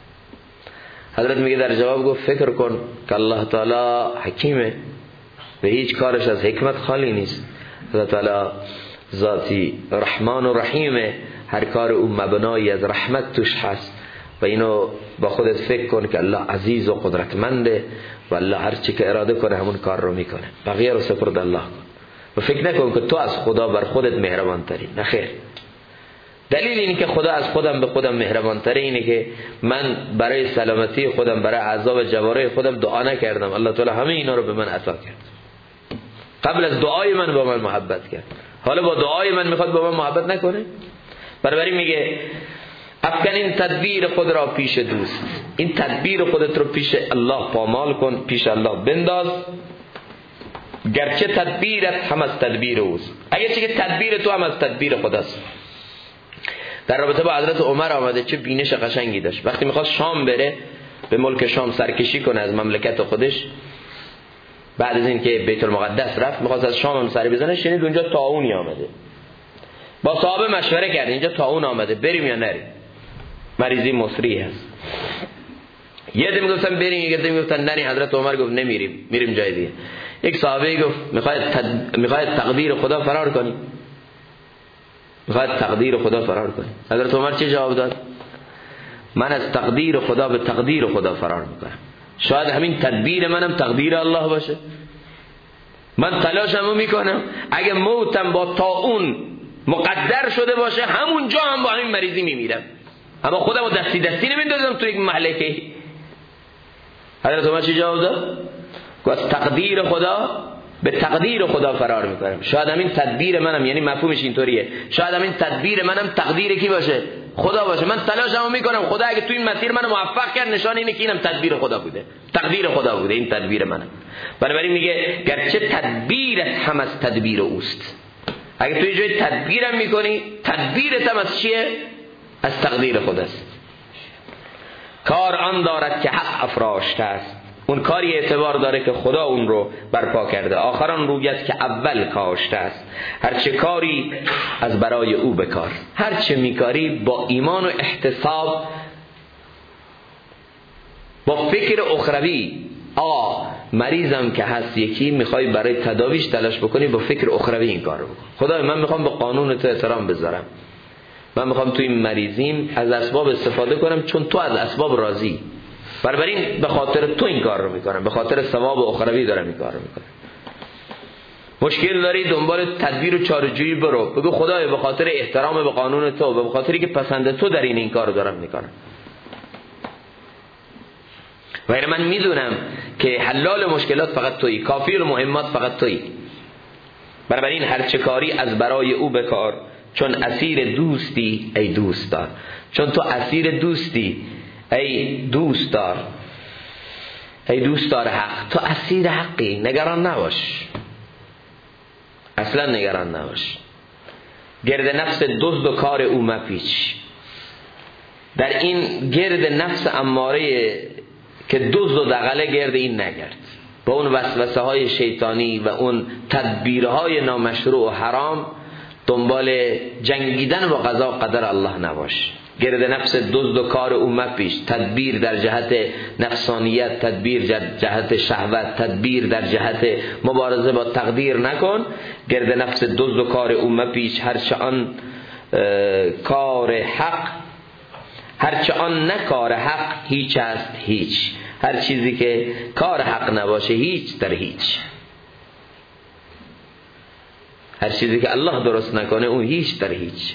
حضرت میگه در جواب گفت فکر کن که الله تعالی حکیمه و هیچ کارش از حکمت خالی نیست. الله تعالی ذاتی رحمان و رحیمه، هر کار او مبنایی از رحمت توش هست و اینو با خودت فکر کن که الله عزیز و قدرتمنده و الله هر چی که اراده کنه همون کار رو میکنه، بقیه رو سپرد الله کن و فکر نکن که تو از خدا بر خودت مهربان تری. نه خیر. دلیل اینه که خدا از خودم به خودم مهربان تره اینه که من برای سلامتی خودم، برای اعضا و جوارح خودم دعا نکردم، الله تعالی همه اینا رو به من عطا کرد. قبل از دعای من با من محبت کرد، حالا با دعای من میخواد با من محبت نکنه؟ بنابراین میگه افکن این تدبیر خود را پیش دوست، این تدبیر خودت رو پیش الله پامال کن، پیش الله بنداز، گرچه تدبیرت هم از تدبیر اوست، اگه چه که تدبیر تو هم از تدبیر خداست. در رابطه با حضرت عمر آمده چه بینش قشنگی داشت. وقتی میخواست شام بره، به ملک شام سرکشی کنه از مملکت خودش، بعد از این که بیت المقدس رفت میخواست از شام هم سری بزنه، شنید اونجا طاعونی آمده، با صحابه مشوره کرد اینجا طاعون آمده بریم یا نریم، مریضی مصری هست. یه عده میگفتن بریم، یه عده میگفتن نریم. حضرت عمر گفت نمیریم، میریم جای دیگه. یک صحابه گفت میخواید تقدیر خدا فرار کنی؟ میخواید تقدیر خدا فرار کنی؟ حضرت عمر چه جواب داد؟ من از تقدیر خدا به تقدیر خدا فرار میکنم. شاید همین تدبیر منم تقدیر الله باشه. من تلاشمو میکنم اگه موتم با طاعون مقدر شده باشه همونجا هم با همین مریضی میمیرم، اما خودمو دستی دستی نمیندازم تو یک مهلکه. حضرت عمر چه جواب داد؟ گفت از تقدیر خدا به تقدیر خدا فرار میکنم. شاید همین تدبیر منم، یعنی مفهومش اینطوریه، شاید همین تدبیر منم تقدیر کی باشه؟ خدا باشه. من تلاشمو میکنم، خدا اگه تو این مسیر منو موفق کرد نشان اینه که اینم تدبیر خدا بوده، تقدیر خدا بوده، این تدبیر منم. بنابراین میگه گرچه تدبیرت هم از تدبیر اوست، اگه تو یه جای تدبیرم میکنی، تدبیرت هم از چیه؟ از تقدیر خداست. کار آن دارد که حق افراشته است، اون کاری اعتبار داره که خدا اون رو برپا کرده. آخران رویت که اول کاشته است، هرچه کاری از برای او بکار. هرچه میکاری با ایمان و احتساب، با فکر اخروی. مریضم که هست یکی میخوای برای تداویش تلاش بکنی، با فکر اخروی این کارو بکن. خدای من میخوام به قانون تو احترام بذارم، من میخوام تو این مریضیم از اسباب استفاده کنم چون تو از اسباب راضی، بنابراین به خاطر تو این کار رو میکنم، به خاطر ثواب اخروی دارم این کار رو میکنم. مشکل داری دنبال تدبیر و چاره‌جویی برو، بگو خدای به خاطر احترام به قانون تو و به خاطری که پسند تو در این کار دارم میکنم. و من میدونم که حلال مشکلات فقط تویی، کافی المهمات فقط تویی. بنابراین هر چه کاری از برای او بکار، چون اسیر دوستی ای دوست دار. چون تو اسیر دوستی ای دوست دار، ای دوست دار حق، تو اسیر حقی، نگران نباش، اصلا نگران نباش. گرد نفس دزد و کار او مپیچ. در این گرد نفس اماره که دزد و دغله گرد این نگرد، با اون وسوسه های شیطانی و اون تدبیرهای نامشروع و حرام دنبال جنگیدن با قضا و قدر الله نباش. گرد نفس دزد و کار او مپیچ. تدبیر در جهت نفسانیت، تدبیر در جهت شهوت، تدبیر در جهت مبارزه با تقدیر نکن. گرد نفس دزد و کار او مپیچ. هرچه آن کار حق، هرچه آن نه کار حق هیچ است هیچ. هر چیزی که کار حق نباشه هیچ در هیچ. هر چیزی که الله درست نکنه اون هیچ در هیچ.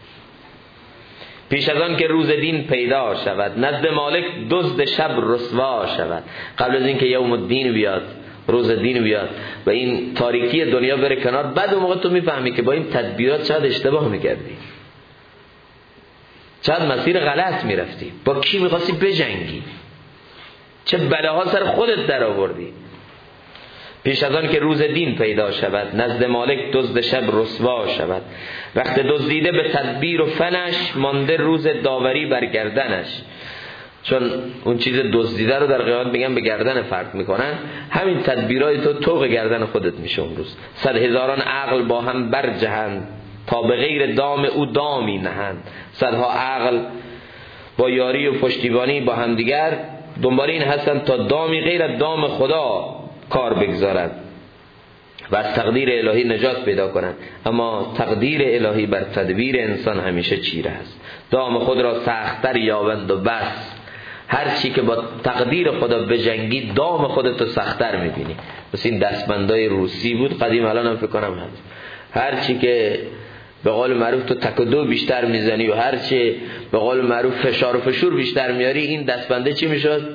پیش از آن که روز دین پیدا شود، نزد مالک دزد شب رسوا شود. قبل از اینکه یوم الدین بیاد، روز دین بیاد و این تاریکی دنیا بره کنار، بعد اون موقع تو میفهمی که با این تدبیرات چقدر اشتباه میکردی. چقدر مسیر غلط میرفتی، با کی میخواستی بجنگی، چه بلاها سر خودت در آوردی. پیش از آن که روز دین پیدا شود، نزد مالک دزد شب رسوا شود. وقت دزدیده به تدبیر و فنش، مانده روز داوری بر گردنش. چون اون چیز دزدیده رو در قیامت میگن به گردن فرد میکنن، همین تدبیرای تو طوق گردن خودت میشه اون روز. 100,000 عقل با هم برجهند، تا به غیر دام او دامی نهند. 100ها عقل با یاری و پشتیبانی با هم دیگر دنبال این هستن تا دامی غیر از دام خدا کار بگذارند و از تقدیر الهی نجات پیدا کنند. اما تقدیر الهی بر تدبیر انسان همیشه چیره است. دام خود را سخت‌تر یابند و بس. هر چی که با تقدیر خدا بجنگی، دام خودت رو سخت‌تر می‌بینی. مثل این دستبندای روسی بود قدیم، الان هم فکر کنم هست. هر چی که به قول معروف تو تک و دو بیشتر میزنی و هر چی به قول معروف فشار و فشور بیشتر میاری، این دستبنده چی میشد؟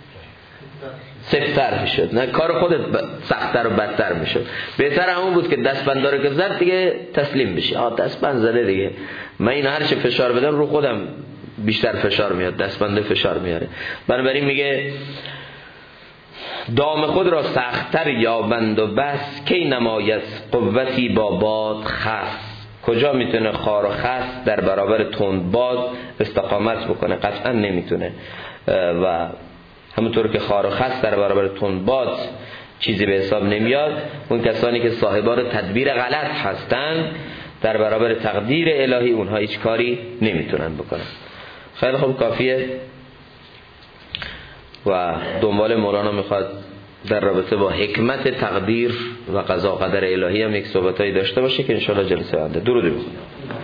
سفتر میشد. نه، کار خودت سخت‌تر و بدتر میشد. بهتر همون بود که دستبنده رو که زد دیگه تسلیم بشی. دستبند زده دیگه، من این هر چه فشار بدم رو خودم بیشتر فشار میاد، دستبنده فشار میاره. بنابراین میگه دام خود را سخت‌تر یابند و بس، کی نماید قوتی با باد خس. کجا میتونه خار و خس در برابر تند باد استقامت بکنه؟ قطعا نمیتونه. و همونطور که خار و خس در برابر تند باد چیزی به حساب نمیاد، اون کسانی که صاحبان تدبیر غلط هستن در برابر تقدیر الهی اونها هیچ کاری نمیتونن بکنن. خیلی خوب، کافیه. و دنبال مولانا میخواد در رابطه با حکمت تقدیر و قضا قدر الهی هم یک صحبتایی داشته باشه که انشاءالله جلسه آینده. درود بخونیم.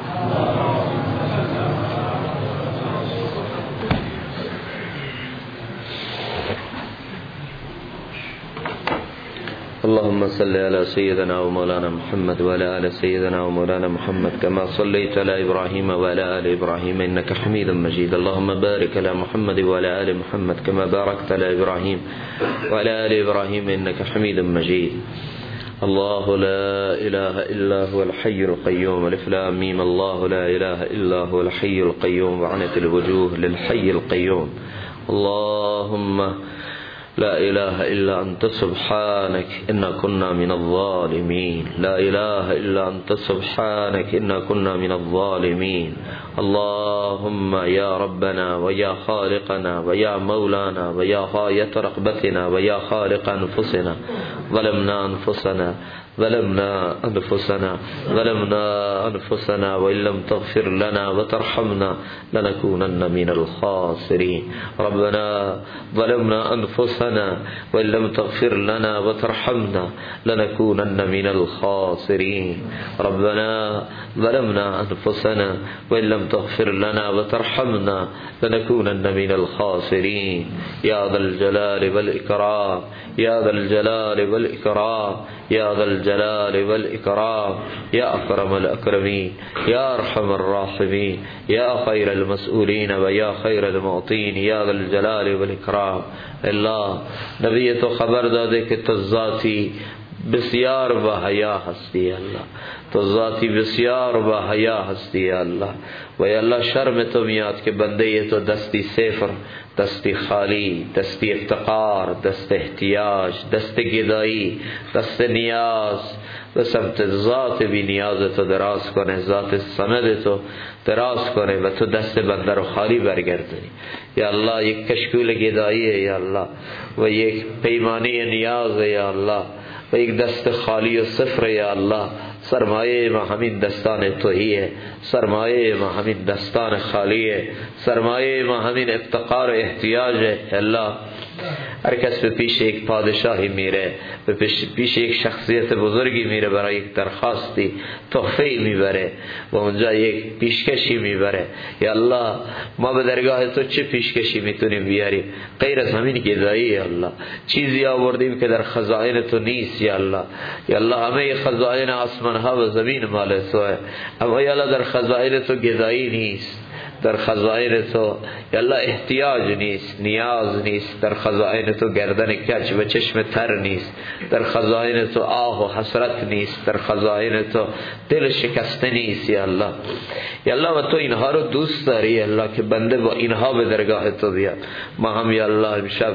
اللهم صل على سيدنا ومولانا محمد وعلى آل سيدنا ومولانا محمد كما صليت على إبراهيم وعلى آل إبراهيم إنك حميد مجيد. اللهم بارك على محمد وعلى آل محمد كما باركت على إبراهيم وعلى آل إبراهيم إنك حميد مجيد. الله لا إله إلا هو الحي القيوم. الف لام ميم. الله لا إله إلا هو الحي القيوم وعنت الوجوه للحي القيوم. اللهم لا إله إلا أنت سبحانك إنا كنا من الظالمين. لا إله إلا أنت سبحانك إنا كنا من الظالمين. اللهم يا ربنا ويا خالقنا ويا مولانا ويا غاية رغبتنا ويا خالق أنفسنا، ظلمنا أنفسنا وإن لم تغفر لنا وترحمنا لنكونن من الخاسرين. ربنا ظلمنا أنفسنا وإن لم تغفر لنا وترحمنا لنكونن من الخاسرين. ربنا ظلمنا أنفسنا وإن لم تغفر لنا وترحمنا لنكونن من الخاسرين. يا ذا الجلال والإكرام، يا ذا الجلال والإكرام، يا ذا الجلال والإكرام، يا أكرم الأكرمين، يا أرحم الراحمين، يا خير المسؤولين ويا خير المعطين، يا ذا الجلال والإكرام. الله نبی تو خبر داده که تو ذاتی بسیار با حیا هستی. الله تو ذاتی بسیار با حیا هستی. الله و یا الله شرم تو میاد که بنده تو دستی صفر، دستی خالی، دستی افتقار، دست احتیاج، دست گدایی، دست نیاز به سمت ذات بی نیاز تو دراز کنه، ذات صمد تو دراز کنه و تو دست بنده رو خالی برگردونی. یا الله یک کشکول گداییه یا الله و یک پیمانه نیازه یا الله و یک دست خالی و صفر یا الله. سرمایه ما همین دستان توهیه، سرمایه ما همین دستان خالیه، سرمایه ما همین افتقار و احتیاجه. الله هر کس به پیش یک پادشاهی میره، به پیش یک شخصیت بزرگی میره، برای یک درخواستی تحفه‌ای میبره و اونجا یک پیشکشی میبره. یا الله ما به درگاه تو چه پیشکشی میتونیم بیاریم غیر از همین گدایی؟ یا الله چیزی آوردیم که در خزائن تو نیست. یا الله، یا الله همه خزائن آسمان ها و زمین مال توه، اما یا الله در خزائن تو گدایی نیست، در خزائن تو یا الله احتیاج نیست، نیاز نیست. در خزائن تو گردن کج و چشم تر نیست. در خزائن تو آه و حسرت نیست. در خزائن تو دل شکسته نیست یا الله. یا الله و تو اینها رو دوست داری یا الله که بنده با اینها به درگاه تو بیاد. ما هم یا الله امشب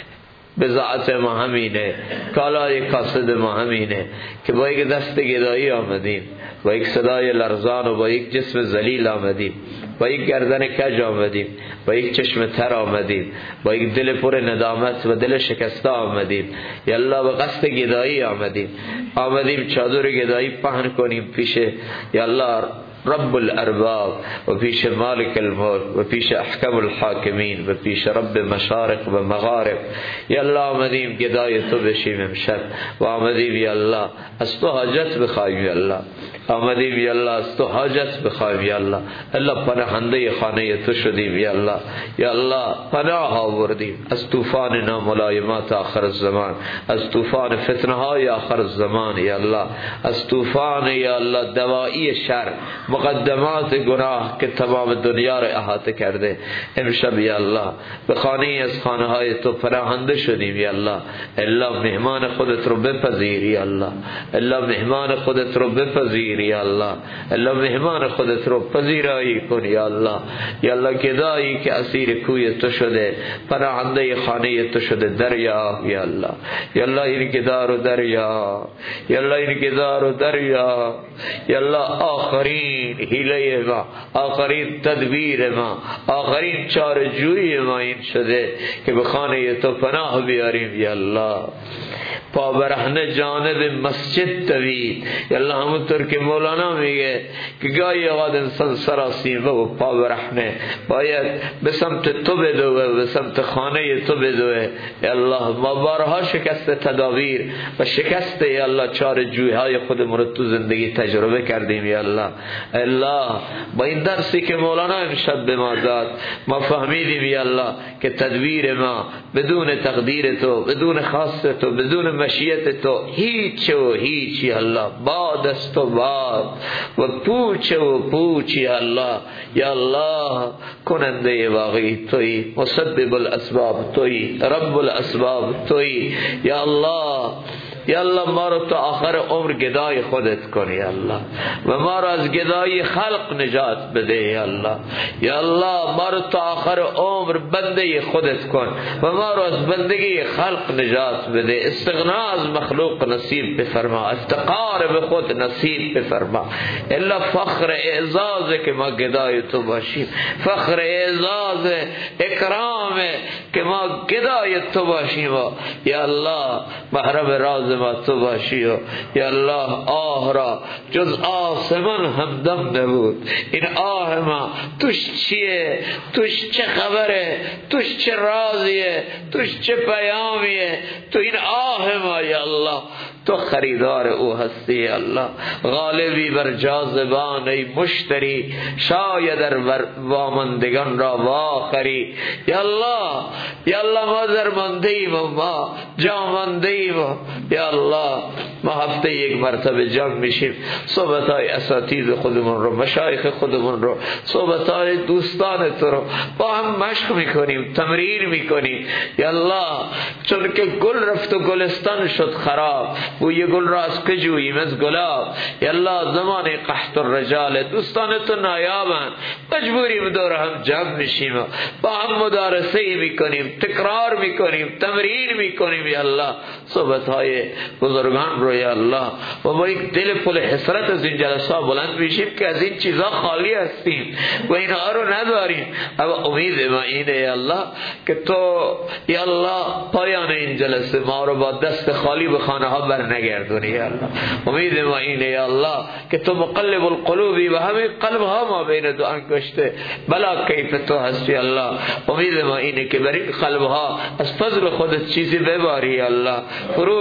بضاعت ما همینه، کالای کاسد ما همینه که با یک دست گدایی آمدیم، با یک صدای لرزان و با یک جسم ذلیل آمدیم، با یک گردن کج آمدیم، با یک چشم تر آمدیم، با یک دل پر ندامت و دل شکسته آمدیم یا الله. به قصد گدایی آمدیم چادر گدایی پهن کنیم پیش یا الله رب الارباب و پیش مالک الملک و پیش احکم الحاکمین و پیش رب مشارق و مغارب یا الله. آمدیم گدای تو بشیم امشب و آمدیم یا الله از تو حاجت بخوایم یا الله. آمدیم یا الله از تو حاجت بخوایم یا الله. الله پناهنده خانه تو شدیم یا الله. یا الله پناه آوردیم از طوفان ناملایمات آخر الزمان، از طوفان فتنه های آخر الزمان یا الله، از طوفان یا الله دوایی شر، مقدمات گناه که تمام دنیا را احاطه کرده. امشب یا الله به خانه از خانه های تو پناهنده شدیم یا الله. الله مهمان خودت رو بپذیر یا الله. الله مهمان خودت رو بپذیر یا الله. الله مهمان خودت رو پذیرایی کن یا الله. یا الله گدایی که اسیر کوی تو شده، پناهنده خانه تو شده، دریا یا الله. یا الله این گدا رو دریا، یا الله این گدا رو دریا یا الله. آخرین حیله ما، آخرین تدبیر ما، آخرین چاره‌جویی ما این شده که به خانه تو پناه بیاریم یا الله. پا برهنه جانب مسجد دوید یا الله. همونطور که مولانا میگه که گاهی اوقات انسان سراسیمه و پا برهنه باید به سمت تو بدوه، به سمت خانه تو بدوه یا الله. ما بارها شکست تدابیر و شکست یا الله چاره‌جویی های خودمون رو تو زندگی تجربه کردیم یا الله. الله با این درسی که مولانا امشب به ما داد ما فهمیدیم یا الله که تدبیر ما بدون تقدیر تو، بدون خاص تو، بدون مشیت تو هیچ و هیچ یا الله. باد است و باد و پوچ و پوچ یا الله. یا الله کننده واقعی تویی، مسبب الاسباب تویی، رب الاسباب تویی یا الله. یا الله ما رو تا آخر عمر گدای خودت کن یا الله و ما رو از گدای خلق نجات بده یا الله. یا الله ما رو تا آخر عمر بنده خودت کن و ما رو از بندگی خلق نجات بده. استغنا از مخلوق نصیب بفرما، افتقار به خود نصیب بفرما. الا فخر اعزاز که ما گدای تو باشیم، فخر اعزاز اکرام که ما گدای تو باشیم یا الله. محرم راز ما تو باشی یا الله. آه را جز آسمان همدم نبود. این آه ما توش چیه؟ توش چه خبره؟ توش چه رازیه؟ توش چه پیامیه؟ تو این آه ما یا الله تو خریدار او هستی یا الله. غالبی بر جاذبان ای مشتری، شاید در واماندگان را واخری یا الله. یا الله ما درمانده ایم و ما جامانده ایم یا الله. ما هفته یک مرتبه جمع میشیم، صحبت‌های اساتید خودمون رو، مشایخ خودمون رو، صحبت‌های دوستان تو رو با هم مشق میکنیم، تمرین میکنیم یا الله. چون که گل رفت و گلستان شد خراب، بوی گل را از کجوییم؟ از گلاب یا الله. زمان قحط الرجال، دوستان تو نایابن، مجبوریم دور هم جمع میشیم، با هم مدارسه میکنیم، تکرار میکنیم، تمرین میکنیم یا الله. صحبت‌های بزرگان رو یا الله و با یک دل پر حسرت از این جلسه بلند میشیم که از این چیزا خالی هستیم و اینها رو نداریم. اما امید ما اینه یا الله که تو یا الله پایان این جلسه ما رو با دست خالی به خانه ها برنگردونی یا الله. امید ما اینه یا الله که تو مقلب القلوبی و همین قلب ها ما بین دو انگشته بلا کیف تو هستی الله. امید ما اینه که بر این قلب ها از فضل خودت چیزی بباری یا الله، فرو بیاری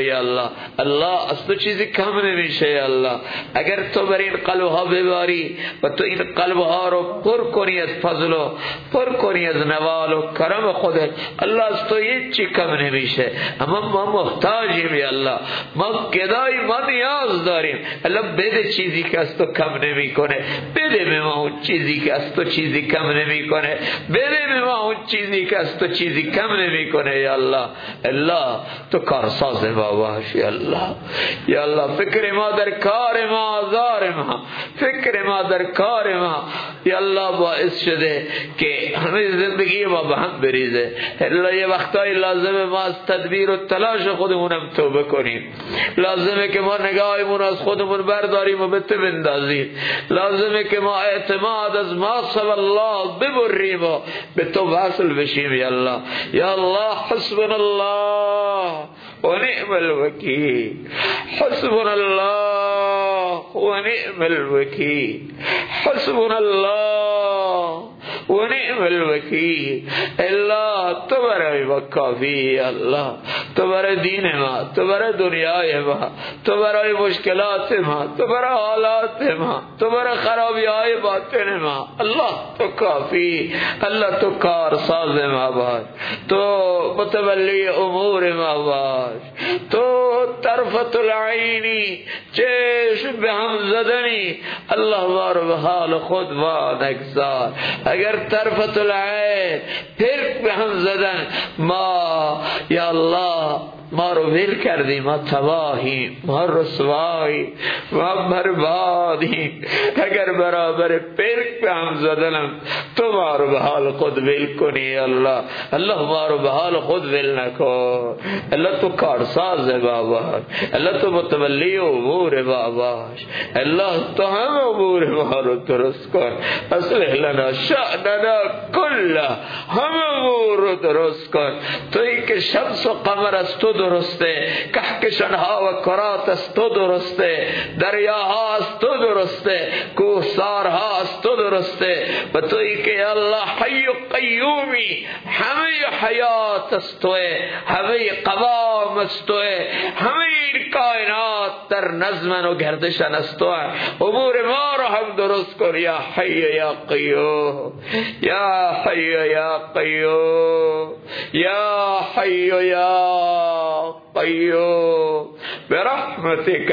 یا الله. الله از تو چیزی کم نمیشه یا الله. اگر تو بر این قلبها بباری و تو این قلبها رو پر کنی از فضل و پر کنی از نوال و کرم خودت، الله از تو هیچی کم نمیشه. اما ما محتاجیم یا الله، ما گدای، ما نیاز داریم. الله بده چیزی که از تو کم نمیکنه، بده به ما اون چیزی که از تو چیزی کم نمیکنه، بده به ما اون چیزی که از تو چیزی کم نمیکنه یا الله. الله تو کارساز ما باش یا الله. یا الله فکر ما در کار ما، آزار ما، فکر ما در کار ما یا الله باعث شده که همه زندگی ما به هم بریزه. الله یه وقتایی لازمه ما از تدبیر و تلاش خودمونم توبه کنیم. لازمه که ما نگاهمون از خودمون برداریم و به تو بندازیم. لازمه که ما اعتماد از ما سب الله ببریم و به تو وصل بشیم یا الله. یا الله حسبنا الله و نعم الوکیل، حسبنا الله و نعم الوکیل، حسبنا الله و نعم الوکیل. الله تو برای ما کافی الله، تو برای دین ما، تو برای دنیای ما، تو برای مشکلات ما، تو برای حالات ما، تو برای خرابی های باطن ما. الله تو کافی، الله تو کارساز ما باش، تو متولی امور ما باش، تو طرفت العینی، چشم به هم زدنی. الله ما رو به حال خود نگذار. اگر طرفت العین پرک به هم زدن، ما یا الله ما رو ول کردی، ما تباهیم، ما رسوایی، ما بربادیم. اگر برابر پرک به هم زدنم تو ما رو به حال خود ول کنی الله. الله ما رو به حال خود ول نکن. الله تو کارساز باباش، الله تو متولی امور باباش، الله تو همه امور ما رو درست کن. اصلح لنا شأننا کله، همه امور رو درست کن. تویی که شمس و قمر از تو درسته، کهکشانها و کرات از تو درسته، دریاها از تو درسته، کوهسارها از تو درسته. و تویی که الله حی و قیومی، همه حیات از توه، همه قوام از توه، همه این کائنات در نظم و گردشن از توه. امور ما رو هم درست کن یا حی یا قیوم، یا حی یا قیوم، یا حی یا قیوم برحمتک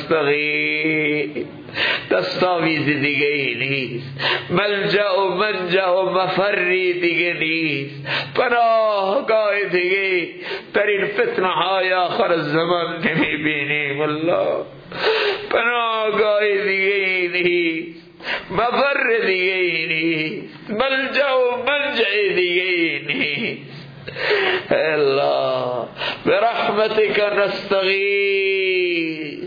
نستغیث. دستاویز دیگه ای نیست، ملجأ و منجأ و مفری دیگه نیست، پناهگاه دیگه در این فتنه های آخر زمان نمی بینیم الله. پناهگاه دیگه ای نیست، مفر دیگه ای نیست، ملجأ و منجأ دیگه ای نیست. الله برحمتك نستغیث.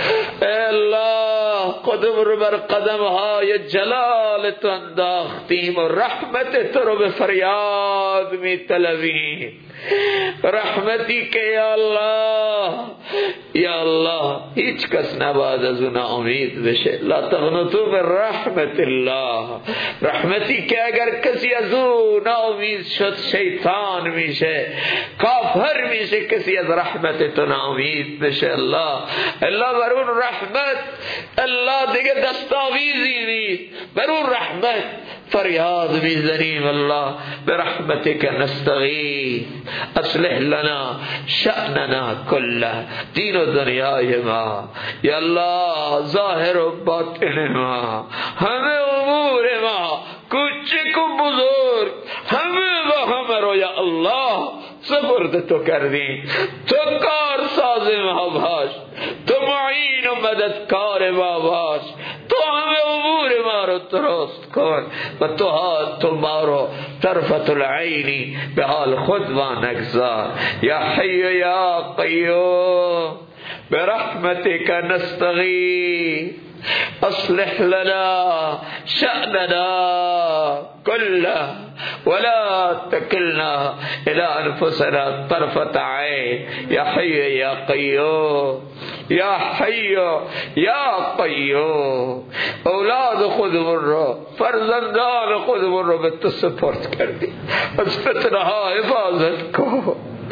الله قدم رو بر قدم های جلال تو انداختیم و رحمت تو رو به فریاد می طلبیم. رحمتی که یا الله، یا الله هیچ کس نباید از اون امید بشه. لا تقنطوا من رحمت الله. رحمتی که اگر کسی از اون ناامید شد شیطان میشه، کافر میشه. کسی از رحمت تو ناامید بشه الله. الله بر اون رحمت الله دیگه دستاویزی نیست، بر اون رحمت فریاد میزنیم الله. برحمتك نستغیث اصلح لنا شأننا کله، دین و دنیای ما یا الله، ظاهر و باطن ما، همه امور ما کوچک و بزرگ، همه و همه رو یا الله سپرد تو کردیم. تو کار ساز ما باش، تو معین و مددکار ما باش، تو همه امور ما رو درست کن و تو ما رو طرفت العینی به حال خود نگذار. یا حی یا قیوم برحمتک نستغیث اصلح لنا شأننا كله ولا تكلنا الى انفسنا طرفة عين. یا حی یا قیوم، یا حی یا قیوم. اولاد خودمون رو، فرزندان خودمون رو به تو سپرد کردی، از فتنه ها حفاظت کن،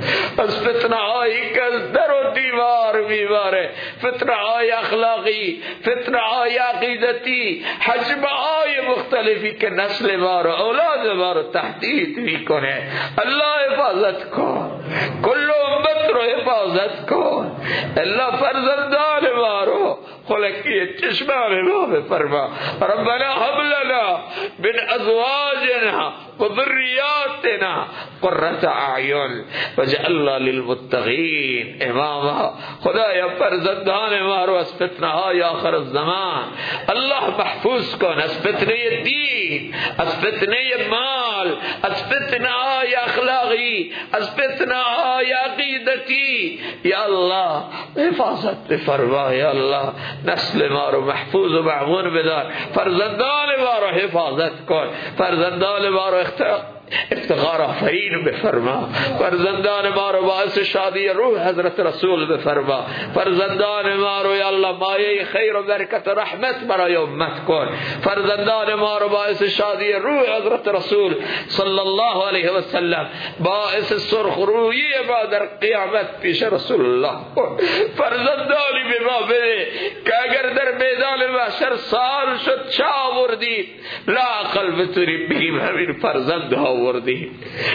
از فتنه هایی که از در و دیوار میباره، فتنه های اخلاقی، فتنه های عقیدتی، حجم های مختلفی که نسل ما رو، اولاد ما رو تهدید میکنه. الله حفاظت کن، کل امت رو حفاظت کن. الله فرزندان ما رو خلقی چشمان ما بفرما. ربنا هب لنا من ازواجنا و ذریاتنا قرة اعین واجعلنا للمتقین اماما. خدایا فرزندان ما رو از فتنه های آخر الزمان الله محفوظ کن، از فتنه دین، از فتنه مال، از فتنه های اخلاقی، از فتنه های عقیدتی. یا الله حفاظت بفرما. یا الله نسل ما رو محفوظ و معمون بدار. فرزندان ما رو حفاظت کن. فرزندان ما رو افتخار آفرین بفرما. فرزندان ما رو باعث شادی روح حضرت رسول بفرما. فرزندان ما رو یا الله مایه خیر و برکت و رحمت برای امت کن. فرزندان ما رو باعث شادی روح حضرت رسول صلی الله علیه و سلم، باعث سرخرویی ما در قیامت پیش رسول الله کن. فرزندانی به ما بده که اگر در میدان محشر سال شد چه آوردید، لا قلب بتونی بگیم همین فرزند ها آوردی.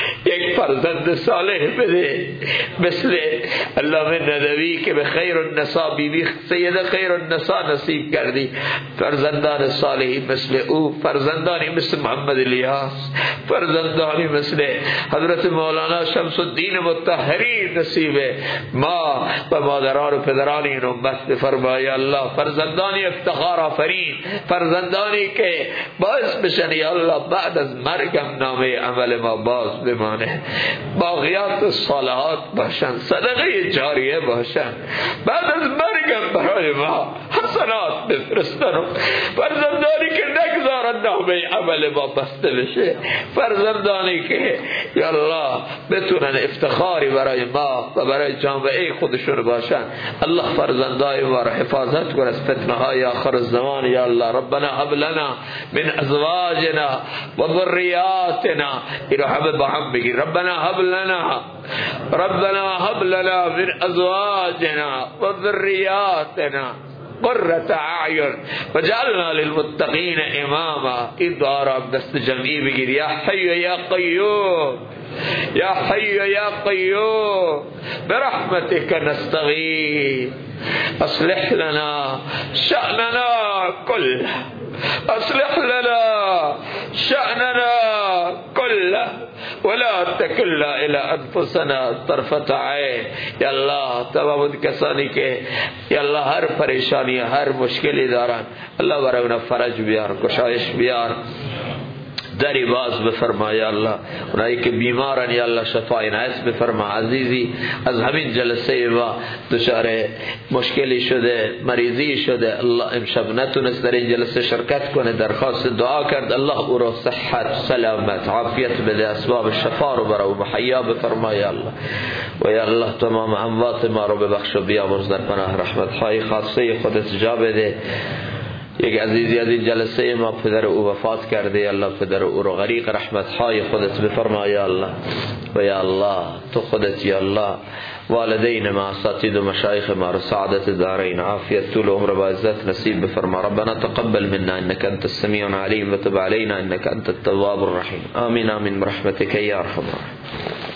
یک فرزند صالح بده مثل علامه ندوی که به خیر النساء بیبی سید خیر النساء نصیب کردی. فرزندان صالحی مثل او، فرزندانی مثل محمد الیاس، فرزندانی مثل حضرت مولانا شمس الدین مطهری نصیب ما و مادران و پدران این امت بفرمای الله. فرزندانی افتخار آفرین، فرزندانی که باعث بشن یا الله بعد از مرگم نامه عمل ما باز بمانه، باقیات الصالحات باشن، صدقه جاریه باشن، بعد از مرگم برای ما حسنات بفرستن. فرزندانی که نگذارن نامه عمل ما بسته بشه، فرزندانی که یا الله بتونن افتخاری برای ما و برای جامعه خودشون باشن. الله فرزندای ما را حفاظت کن از فتنه های آخر الزمان. یا الله ربنا هب لنا من ازواجنا و ذریاتنا، این رو همه با هم بگیر. ربنا هب لنا من ازواجنا و ذریاتنا قرة اعین وجعلنا للمتقین اماما. این دعا را دست جمعی بگیر. یا حی یا قیوم، یا حی یا قیوم برحمتك نستغیث اصلح لنا شأننا كله، اصلح لنا شأننا كله ولا تكلنا الى انفسنا طرفة عین. یا الله تمام کسانی که یا الله هر پریشانی هر مشکلی دارن الله برای اونها فرج بیار، گشایش بیار، دری باز بفرما. یا الله اونایی که بیمارن یا الله شفای نعس بفرما. عزیزی از همین جلسه ما دچار مشکلی شده، مریضی شده، الله امشب نتونست در این جلسه شرکت کنه، درخواست دعا کرد، الله او را صحت، سلامت، عافیت بده، اسباب شفا رو برای محیا بفرما. یا الله و یا الله تمام اموات ما رو ببخش و بیامرز در پناه رحمت های خاصه خودت جا بده. یک عزیزی از این جلسه ما پدر او وفات کرده، یا الله پدر او رو غریق رحمتهای خودت بفرما. یا الله و یا الله تو خودت یا الله والدین ما، اساتید و مشایخ ما رو سعادت دارین، عافیت طول عمر و عزت نصیب بفرما. ربنا تقبل منا انك انت السميع العليم وتب علينا انك انت التواب الرحيم. آمين آمين برحمتك يا ارحم الراحمين.